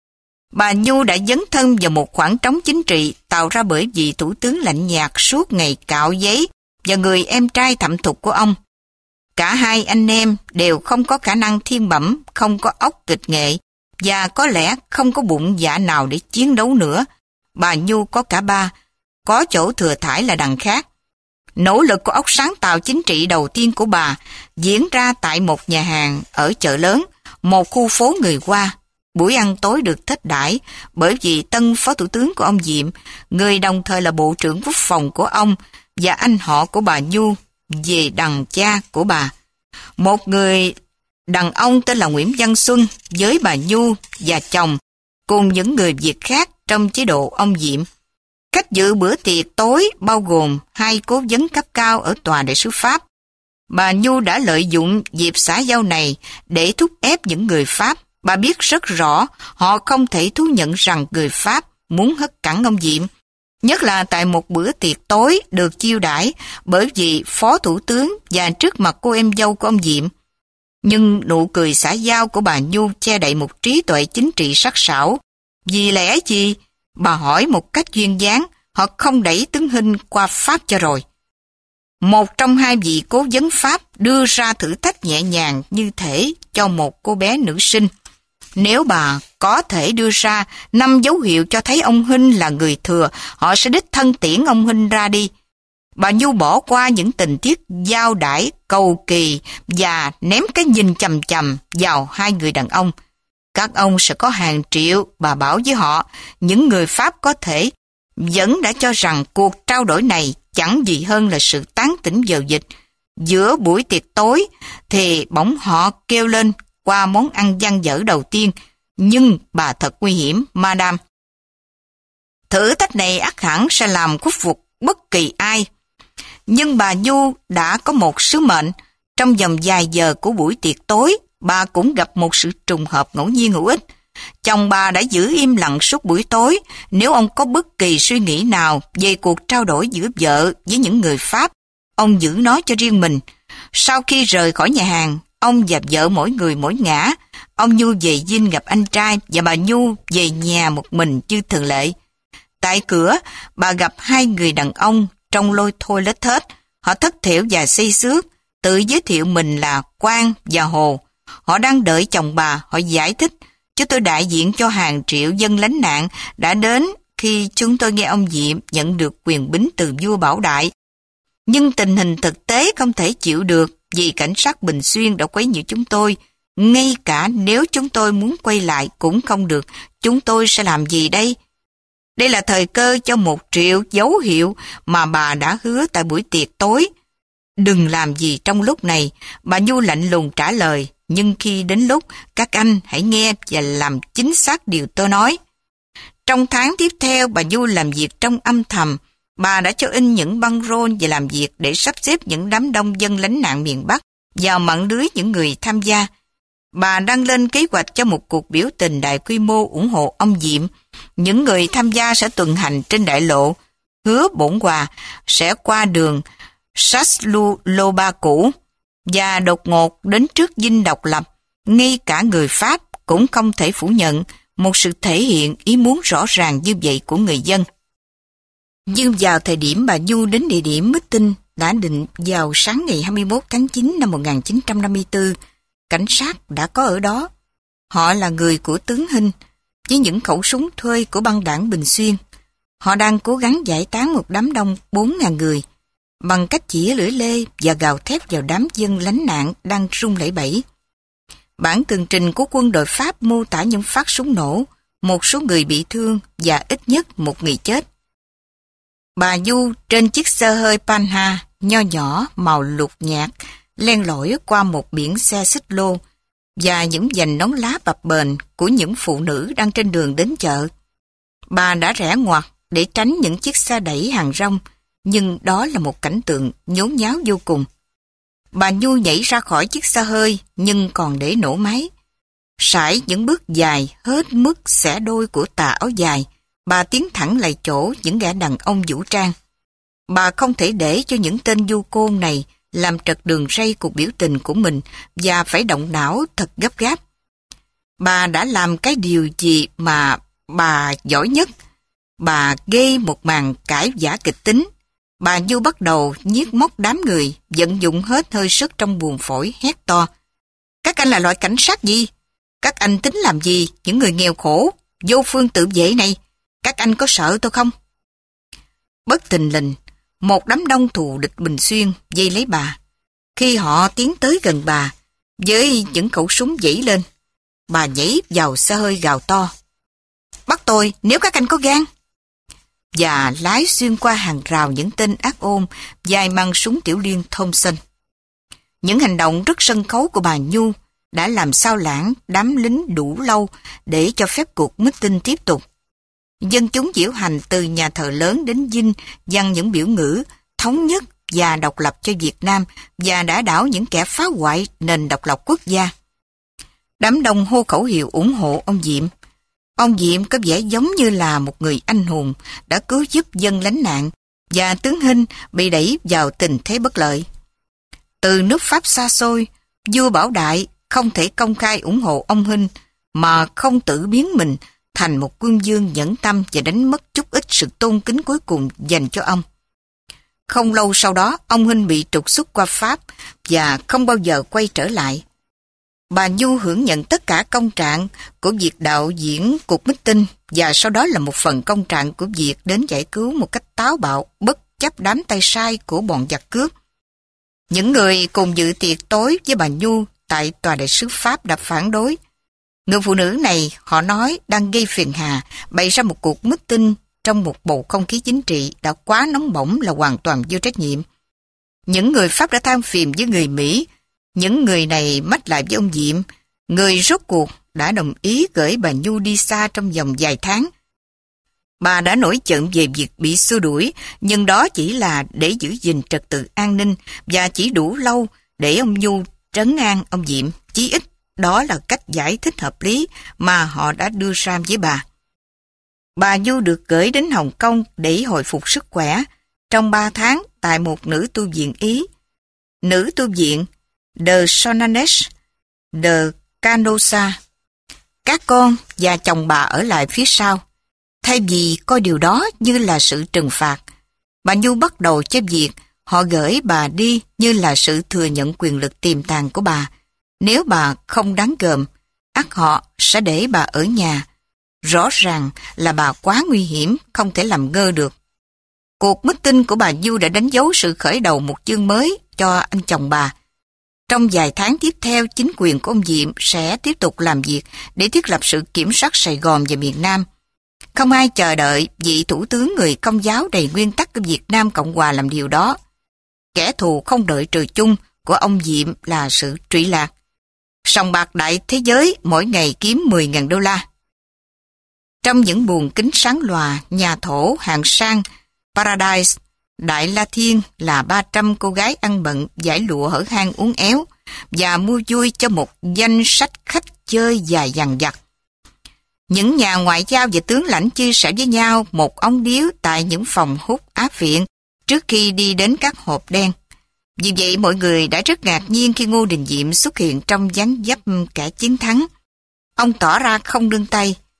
Bà Nhu đã dấn thân vào một khoảng trống chính trị tạo ra bởi vị thủ tướng lạnh nhạt suốt ngày cạo giấy và người em trai thậm thục của ông. Cả hai anh em đều không có khả năng thiên bẩm, không có óc kịch nghệ và có lẽ không có bụng dạ nào để chiến đấu nữa. Bà Nhu có cả ba, có chỗ thừa thãi là đằng khác. Nỗ lực của óc sáng tạo chính trị đầu tiên của bà diễn ra tại một nhà hàng ở chợ lớn, một khu phố người Hoa. Buổi ăn tối được thết đãi bởi vì tân phó thủ tướng của ông Diệm, người đồng thời là bộ trưởng quốc phòng của ông và anh họ của bà Nhu về đằng cha của bà. Một người đàn ông tên là Nguyễn Văn Xuân với bà Nhu và chồng cùng những người Việt khác trong chế độ ông Diệm. Khách dự bữa tiệc tối bao gồm hai cố vấn cấp cao ở tòa đại sứ Pháp. Bà Nhu đã lợi dụng dịp xã giao này để thúc ép những người Pháp. Bà biết rất rõ họ không thể thú nhận rằng người Pháp muốn hất cẳng ông Diệm, nhất là tại một bữa tiệc tối được chiêu đãi bởi vì phó thủ tướng và trước mặt cô em dâu của ông Diệm. Nhưng nụ cười xã giao của bà Nhu che đậy một trí tuệ chính trị sắc sảo. Vì lẽ gì? Bà hỏi một cách duyên dáng, họ không đẩy tướng Hinh qua Pháp cho rồi. Một trong hai vị cố vấn Pháp đưa ra thử thách nhẹ nhàng như thể cho một cô bé nữ sinh. Nếu bà có thể đưa ra năm dấu hiệu cho thấy ông Hinh là người thừa, họ sẽ đích thân tiễn ông Hinh ra đi. Bà Nhu bỏ qua những tình tiết giao đãi, cầu kỳ và ném cái nhìn chằm chằm vào hai người đàn ông. Các ông sẽ có hàng triệu, bà bảo với họ. Những người Pháp có thể vẫn đã cho rằng cuộc trao đổi này chẳng gì hơn là sự tán tỉnh giao dịch. Giữa buổi tiệc tối thì bỗng họ kêu lên qua món ăn dang dở đầu tiên. Nhưng bà thật nguy hiểm, madam. Thử thách này ắt hẳn sẽ làm khuất phục bất kỳ ai. Nhưng bà Nhu đã có một sứ mệnh. Trong vòng vài giờ của buổi tiệc tối, bà cũng gặp một sự trùng hợp ngẫu nhiên hữu ích. Chồng bà đã giữ im lặng suốt buổi tối. Nếu ông có bất kỳ suy nghĩ nào về cuộc trao đổi giữa vợ với những người Pháp, ông giữ nó cho riêng mình. Sau khi rời khỏi nhà hàng, ông và vợ mỗi người mỗi ngả. Ông Nhu về dinh gặp anh trai và bà Nhu về nhà một mình như thường lệ. Tại cửa, bà gặp hai người đàn ông trông lôi thôi lết thết. Họ thất thểu và xây xước, tự giới thiệu mình là Quang và Hồ. Họ đang đợi chồng bà, họ giải thích. Chúng tôi đại diện cho hàng triệu dân lánh nạn đã đến khi chúng tôi nghe ông Diệm nhận được quyền bính từ vua Bảo Đại. Nhưng tình hình thực tế không thể chịu được vì cảnh sát Bình Xuyên đã quấy nhiễu chúng tôi. Ngay cả nếu chúng tôi muốn quay lại cũng không được, chúng tôi sẽ làm gì đây? Đây là thời cơ cho một triệu dấu hiệu mà bà đã hứa tại buổi tiệc tối. Đừng làm gì trong lúc này, bà Nhu lạnh lùng trả lời. Nhưng khi đến lúc, các anh hãy nghe và làm chính xác điều tôi nói. Trong tháng tiếp theo, bà Nhu làm việc trong âm thầm. Bà đã cho in những băng rôn về làm việc để sắp xếp những đám đông dân lánh nạn miền Bắc vào mạng lưới những người tham gia. Bà đang lên kế hoạch cho một cuộc biểu tình đại quy mô ủng hộ ông Diệm. Những người tham gia sẽ tuần hành trên đại lộ, hứa bổn quà sẽ qua đường Sasluloba cũ và đột ngột đến trước dinh độc lập. Ngay cả người Pháp cũng không thể phủ nhận một sự thể hiện ý muốn rõ ràng như vậy của người dân. Nhưng vào thời điểm bà Nhu đến địa điểm meeting đã định vào sáng ngày hai mươi mốt tháng chín năm một nghìn chín trăm năm mươi tư, cảnh sát đã có ở đó. Họ là người của tướng Hinh, với những khẩu súng thuê của băng đảng Bình Xuyên. Họ đang cố gắng giải tán một đám đông bốn nghìn người bằng cách chĩa lưỡi lê và gào thét vào đám dân lánh nạn đang run lẩy bẩy. Bản tường trình của quân đội Pháp mô tả những phát súng nổ, một số người bị thương và ít nhất một người chết. Bà Du trên chiếc xe hơi Panha nho nhỏ màu lục nhạt len lỏi qua một biển xe xích lô và những vành nón lá bập bềnh của những phụ nữ đang trên đường đến chợ. Bà đã rẽ ngoặt để tránh những chiếc xe đẩy hàng rong, nhưng đó là một cảnh tượng nhốn nháo vô cùng. Bà Nhu nhảy ra khỏi chiếc xe hơi nhưng còn để nổ máy. Sải những bước dài hết mức xẻ đôi của tà áo dài, bà tiến thẳng lại chỗ những gã đàn ông vũ trang. Bà không thể để cho những tên du côn này làm trật đường ray cuộc biểu tình của mình và phải động não thật gấp gáp. Bà đã làm cái điều gì mà bà giỏi nhất. Bà gây một màn cãi giả kịch tính. Bà Nhu bắt đầu nhiếc móc đám người, vận dụng hết hơi sức trong buồng phổi, hét to. Các anh là loại cảnh sát gì? Các anh tính làm gì những người nghèo khổ, vô phương tự vệ này? Các anh có sợ tôi không? Bất thình lình, một đám đông thù địch Bình Xuyên vây lấy bà. Khi họ tiến tới gần bà, với những khẩu súng giãy lên, bà nhảy vào xe hơi gào to. Bắt tôi nếu các anh có gan. Và lái xuyên qua hàng rào những tên ác ôn dài mang súng tiểu liên Thompson. Những hành động rất sân khấu của bà Nhu đã làm sao lãng đám lính đủ lâu để cho phép cuộc meeting tiếp tục. Dân chúng diễu hành từ nhà thờ lớn đến Dinh dăng những biểu ngữ thống nhất và độc lập cho Việt Nam và đã đảo những kẻ phá hoại nền độc lập quốc gia. Đám đông hô khẩu hiệu ủng hộ ông Diệm. Ông Diệm có vẻ giống như là một người anh hùng đã cứu giúp dân lánh nạn và tướng Hinh bị đẩy vào tình thế bất lợi. Từ nước Pháp xa xôi, vua Bảo Đại không thể công khai ủng hộ ông Hinh mà không tự biến mình thành một quân vương nhẫn tâm và đánh mất chút ít sự tôn kính cuối cùng dành cho ông. Không lâu sau đó, ông Hinh bị trục xuất qua Pháp và không bao giờ quay trở lại. Bà Nhu hưởng nhận tất cả công trạng của việc đạo diễn cuộc meeting và sau đó là một phần công trạng của việc đến giải cứu một cách táo bạo bất chấp đám tay sai của bọn giặc cướp. Những người cùng dự tiệc tối với bà Nhu tại tòa đại sứ Pháp đã phản đối. Người phụ nữ này, họ nói, đang gây phiền hà, bày ra một cuộc meeting trong một bầu không khí chính trị đã quá nóng bỏng là hoàn toàn vô trách nhiệm. Những người Pháp đã than phiền với người Mỹ. Những người này mách lại với ông Diệm, người rốt cuộc đã đồng ý gửi bà Nhu đi xa trong vòng vài tháng. Bà đã nổi giận về việc bị xua đuổi, nhưng đó chỉ là để giữ gìn trật tự an ninh và chỉ đủ lâu để ông Nhu trấn an ông Diệm. Chí ít, đó là cách giải thích hợp lý mà họ đã đưa ra với bà. Bà Nhu được gửi đến Hồng Kông để hồi phục sức khỏe trong ba tháng tại một nữ tu viện Ý. Nữ tu viện De Sonanes de Canosa. Các con và chồng bà ở lại phía sau. Thay vì coi điều đó như là sự trừng phạt, bà Nhu bắt đầu cho việc họ gửi bà đi như là sự thừa nhận quyền lực tiềm tàng của bà. Nếu bà không đáng gờm, ắt họ sẽ để bà ở nhà. Rõ ràng là bà quá nguy hiểm, không thể làm ngơ được. Cuộc meeting của bà Nhu đã đánh dấu sự khởi đầu một chương mới cho anh chồng bà. Trong vài tháng tiếp theo, chính quyền của ông Diệm sẽ tiếp tục làm việc để thiết lập sự kiểm soát Sài Gòn và miền Nam. Không ai chờ đợi vị thủ tướng người Công giáo đầy nguyên tắc của Việt Nam Cộng Hòa làm điều đó. Kẻ thù không đợi trời chung của ông Diệm là sự trụy lạc. Sòng bạc đại thế giới mỗi ngày kiếm mười nghìn đô la. Trong những buồng kính sáng lòa, nhà thổ, hạng sang, Paradise, Đại La Thiên là ba trăm cô gái ăn bận giải lụa hở hang uốn éo và mua vui cho một danh sách khách chơi dài dằng dặc. Những nhà ngoại giao và tướng lãnh chia sẻ với nhau một ống điếu tại những phòng hút á phiện trước khi đi đến các hộp đen. Vì vậy mọi người đã rất ngạc nhiên khi Ngô Đình Diệm xuất hiện trong dáng dấp kẻ chiến thắng. Ông tỏ ra không nương tay,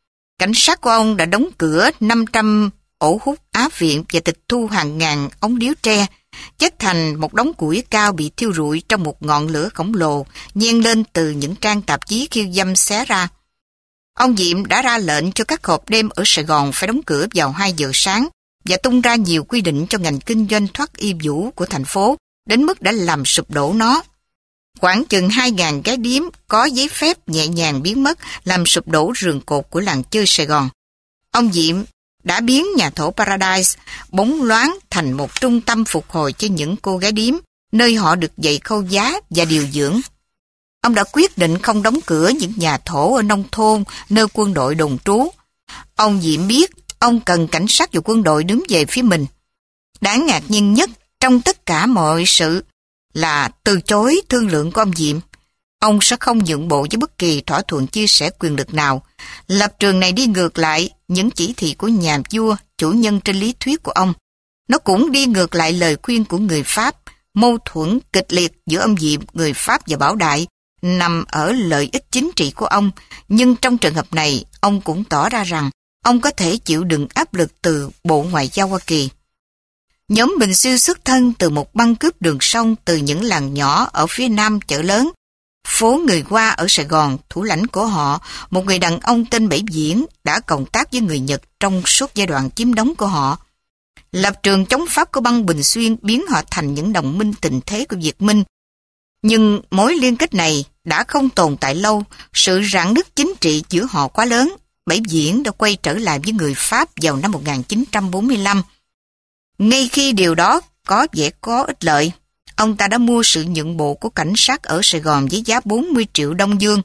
Cảnh sát của ông đã đóng cửa năm trăm ổ hút Á Viện và tịch thu hàng ngàn ống điếu tre, chất thành một đống củi cao bị thiêu rụi trong một ngọn lửa khổng lồ nhen lên từ những trang tạp chí khiêu dâm xé ra. Ông Diệm đã ra lệnh cho các hộp đêm ở Sài Gòn phải đóng cửa vào hai giờ sáng và tung ra nhiều quy định cho ngành kinh doanh thoát y vũ của thành phố, đến mức đã làm sụp đổ nó. Khoảng chừng hai ngàn gái điếm có giấy phép nhẹ nhàng biến mất, làm sụp đổ rường cột của làng chơi Sài Gòn. Ông Diệm đã biến nhà thổ Paradise bóng loáng thành một trung tâm phục hồi cho những cô gái điếm, nơi họ được dạy khâu giá và điều dưỡng. Ông đã quyết định không đóng cửa những nhà thổ ở nông thôn, nơi quân đội đồn trú. Ông Diệm biết ông cần cảnh sát và quân đội đứng về phía mình. Đáng ngạc nhiên nhất trong tất cả mọi sự là từ chối thương lượng của ông Diệm. Ông sẽ không nhượng bộ với bất kỳ thỏa thuận chia sẻ quyền lực nào. Lập trường này đi ngược lại những chỉ thị của nhà vua, chủ nhân trên lý thuyết của ông. Nó cũng đi ngược lại lời khuyên của người Pháp. Mâu thuẫn kịch liệt giữa ông Diệm, người Pháp và Bảo Đại nằm ở lợi ích chính trị của ông, nhưng trong trường hợp này, ông cũng tỏ ra rằng ông có thể chịu đựng áp lực từ Bộ Ngoại giao Hoa Kỳ. Nhóm Bình Xuyên xuất thân từ một băng cướp đường sông từ những làng nhỏ ở phía nam chợ lớn. Phố người Hoa ở Sài Gòn, thủ lãnh của họ, một người đàn ông tên Bảy Viễn, đã cộng tác với người Nhật trong suốt giai đoạn chiếm đóng của họ. Lập trường chống Pháp của băng Bình Xuyên biến họ thành những đồng minh tình thế của Việt Minh. Nhưng mối liên kết này đã không tồn tại lâu, sự rạn nứt chính trị giữa họ quá lớn. Bảy Viễn đã quay trở lại với người Pháp vào năm một nghìn chín trăm bốn mươi lăm. Ngay khi điều đó có vẻ có ích lợi, ông ta đã mua sự nhượng bộ của cảnh sát ở Sài Gòn với giá bốn mươi triệu Đông Dương.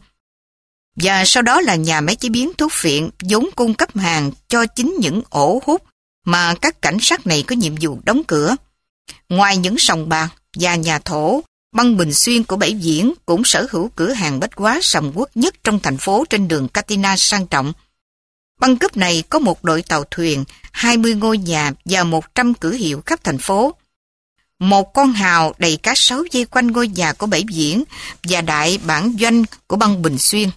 Và sau đó là nhà máy chế biến thuốc phiện vốn cung cấp hàng cho chính những ổ hút mà các cảnh sát này có nhiệm vụ đóng cửa. Ngoài những sòng bạc và nhà thổ, băng Bình Xuyên của Bảy Viễn cũng sở hữu cửa hàng bách hóa sầm uất nhất trong thành phố trên đường Katina sang trọng. Băng cướp này có một đội tàu thuyền, hai mươi ngôi nhà và một trăm cửa hiệu khắp thành phố. Một con hào đầy cá sấu dây quanh ngôi nhà của Bảy Viễn và đại bản doanh của băng Bình Xuyên.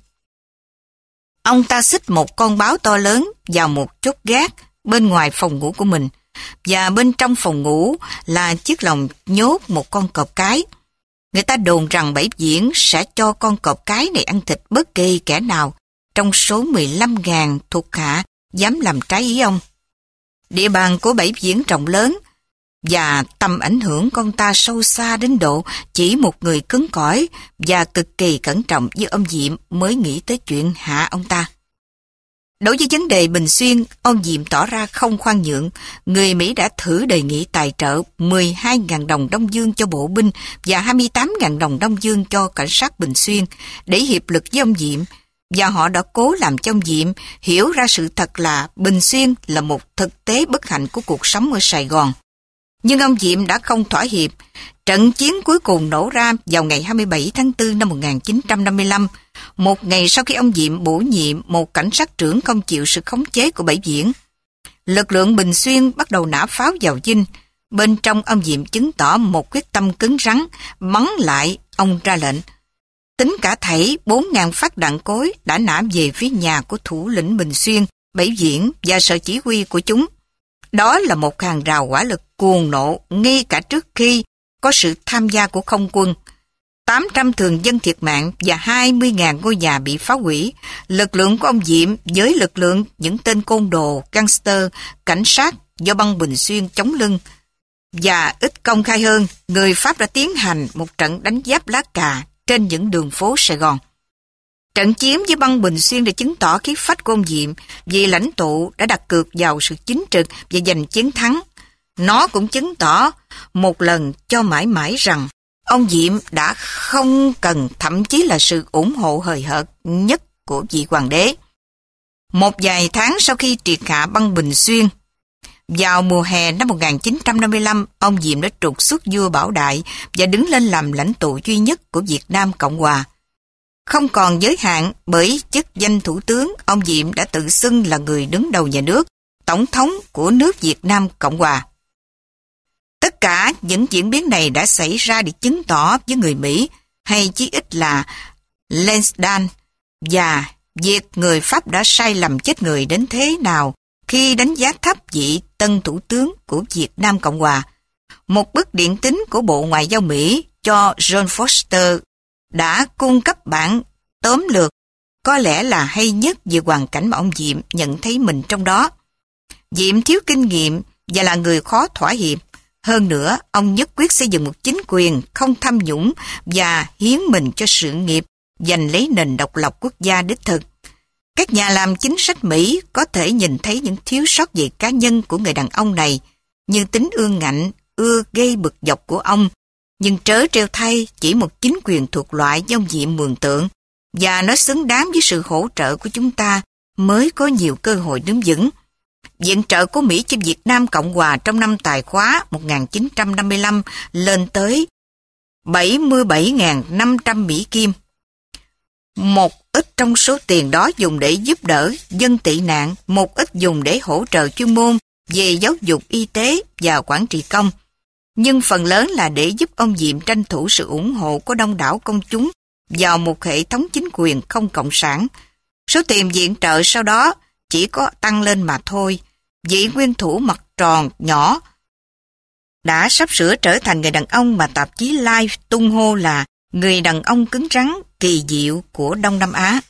Ông ta xích một con báo to lớn vào một chốt gác bên ngoài phòng ngủ của mình, và bên trong phòng ngủ là chiếc lồng nhốt một con cọp cái. Người ta đồn rằng Bảy Viễn sẽ cho con cọp cái này ăn thịt bất kỳ kẻ nào trong số mười lăm nghìn thuộc hạ dám làm trái ý ông. Địa bàn của Bảy Viễn rộng lớn và tầm ảnh hưởng con ta sâu xa đến độ chỉ một người cứng cỏi và cực kỳ cẩn trọng như ông Diệm mới nghĩ tới chuyện hạ ông ta. Đối với vấn đề Bình Xuyên, ông Diệm tỏ ra không khoan nhượng. Người Mỹ đã thử đề nghị tài trợ mười hai nghìn đồng Đông Dương cho bộ binh và hai mươi tám nghìn đồng Đông Dương cho cảnh sát Bình Xuyên để hiệp lực với ông Diệm, và họ đã cố làm cho ông Diệm hiểu ra sự thật là Bình Xuyên là một thực tế bất hạnh của cuộc sống ở Sài Gòn. Nhưng ông Diệm đã không thỏa hiệp. Trận chiến cuối cùng nổ ra vào ngày hai mươi bảy tháng tư năm một nghìn chín trăm năm mươi lăm, một ngày sau khi ông Diệm bổ nhiệm một cảnh sát trưởng không chịu sự khống chế của Bảy Viễn. Lực lượng Bình Xuyên bắt đầu nã pháo vào dinh. Bên trong ông Diệm chứng tỏ một quyết tâm cứng rắn, bắn lại, ông ra lệnh. Tính cả thảy bốn nghìn phát đạn cối đã nã về phía nhà của thủ lĩnh Bình Xuyên, Bảy Viễn và sở chỉ huy của chúng. Đó là một hàng rào hỏa lực cuồng nộ ngay cả trước khi có sự tham gia của không quân. tám trăm thường dân thiệt mạng và hai mươi nghìn ngôi nhà bị phá hủy. Lực lượng của ông Diệm với lực lượng những tên côn đồ, gangster, cảnh sát do băng Bình Xuyên chống lưng. Và ít công khai hơn, người Pháp đã tiến hành một trận đánh giáp lá cà trên những đường phố Sài Gòn. Trận chiến với băng Bình Xuyên đã chứng tỏ khí phách của ông Diệm vì lãnh tụ đã đặt cược vào sự chính trực và giành chiến thắng. Nó cũng chứng tỏ một lần cho mãi mãi rằng ông Diệm đã không cần thậm chí là sự ủng hộ hời hợt nhất của vị hoàng đế. Một vài tháng sau khi triệt hạ băng Bình Xuyên, vào mùa hè năm một nghìn chín trăm năm mươi lăm, ông Diệm đã trục xuất vua Bảo Đại và đứng lên làm lãnh tụ duy nhất của Việt Nam Cộng Hòa. Không còn giới hạn bởi chức danh thủ tướng, ông Diệm đã tự xưng là người đứng đầu nhà nước, tổng thống của nước Việt Nam Cộng Hòa. Tất cả những diễn biến này đã xảy ra để chứng tỏ với người Mỹ, hay chí ít là Lansdowne và việc người Pháp đã sai lầm chết người đến thế nào khi đánh giá thấp vị tân thủ tướng của Việt Nam Cộng Hòa. Một bức điện tín của Bộ Ngoại giao Mỹ cho John Foster đã cung cấp bản tóm lược có lẽ là hay nhất về hoàn cảnh mà ông Diệm nhận thấy mình trong đó. Diệm thiếu kinh nghiệm và là người khó thỏa hiệp. Hơn nữa, ông nhất quyết xây dựng một chính quyền không tham nhũng và hiến mình cho sự nghiệp giành lấy nền độc lập quốc gia đích thực. Các nhà làm chính sách Mỹ có thể nhìn thấy những thiếu sót về cá nhân của người đàn ông này, như tính ương ngạnh, ưa gây bực dọc của ông, nhưng trớ trêu thay chỉ một chính quyền thuộc loại do ông Diệm mường tượng, và nó xứng đáng với sự hỗ trợ của chúng ta mới có nhiều cơ hội đứng vững. Viện trợ của Mỹ cho Việt Nam Cộng Hòa trong năm tài khóa một nghìn chín trăm năm mươi lăm lên tới bảy mươi bảy nghìn năm trăm Mỹ Kim. Một ít trong số tiền đó dùng để giúp đỡ dân tị nạn, một ít dùng để hỗ trợ chuyên môn về giáo dục, y tế và quản trị công. Nhưng phần lớn là để giúp ông Diệm tranh thủ sự ủng hộ của đông đảo công chúng vào một hệ thống chính quyền không cộng sản. Số tiền viện trợ sau đó chỉ có tăng lên mà thôi. Vị nguyên thủ mặt tròn nhỏ đã sắp sửa trở thành người đàn ông mà tạp chí Life tung hô là người đàn ông cứng rắn kỳ diệu của Đông Nam Á.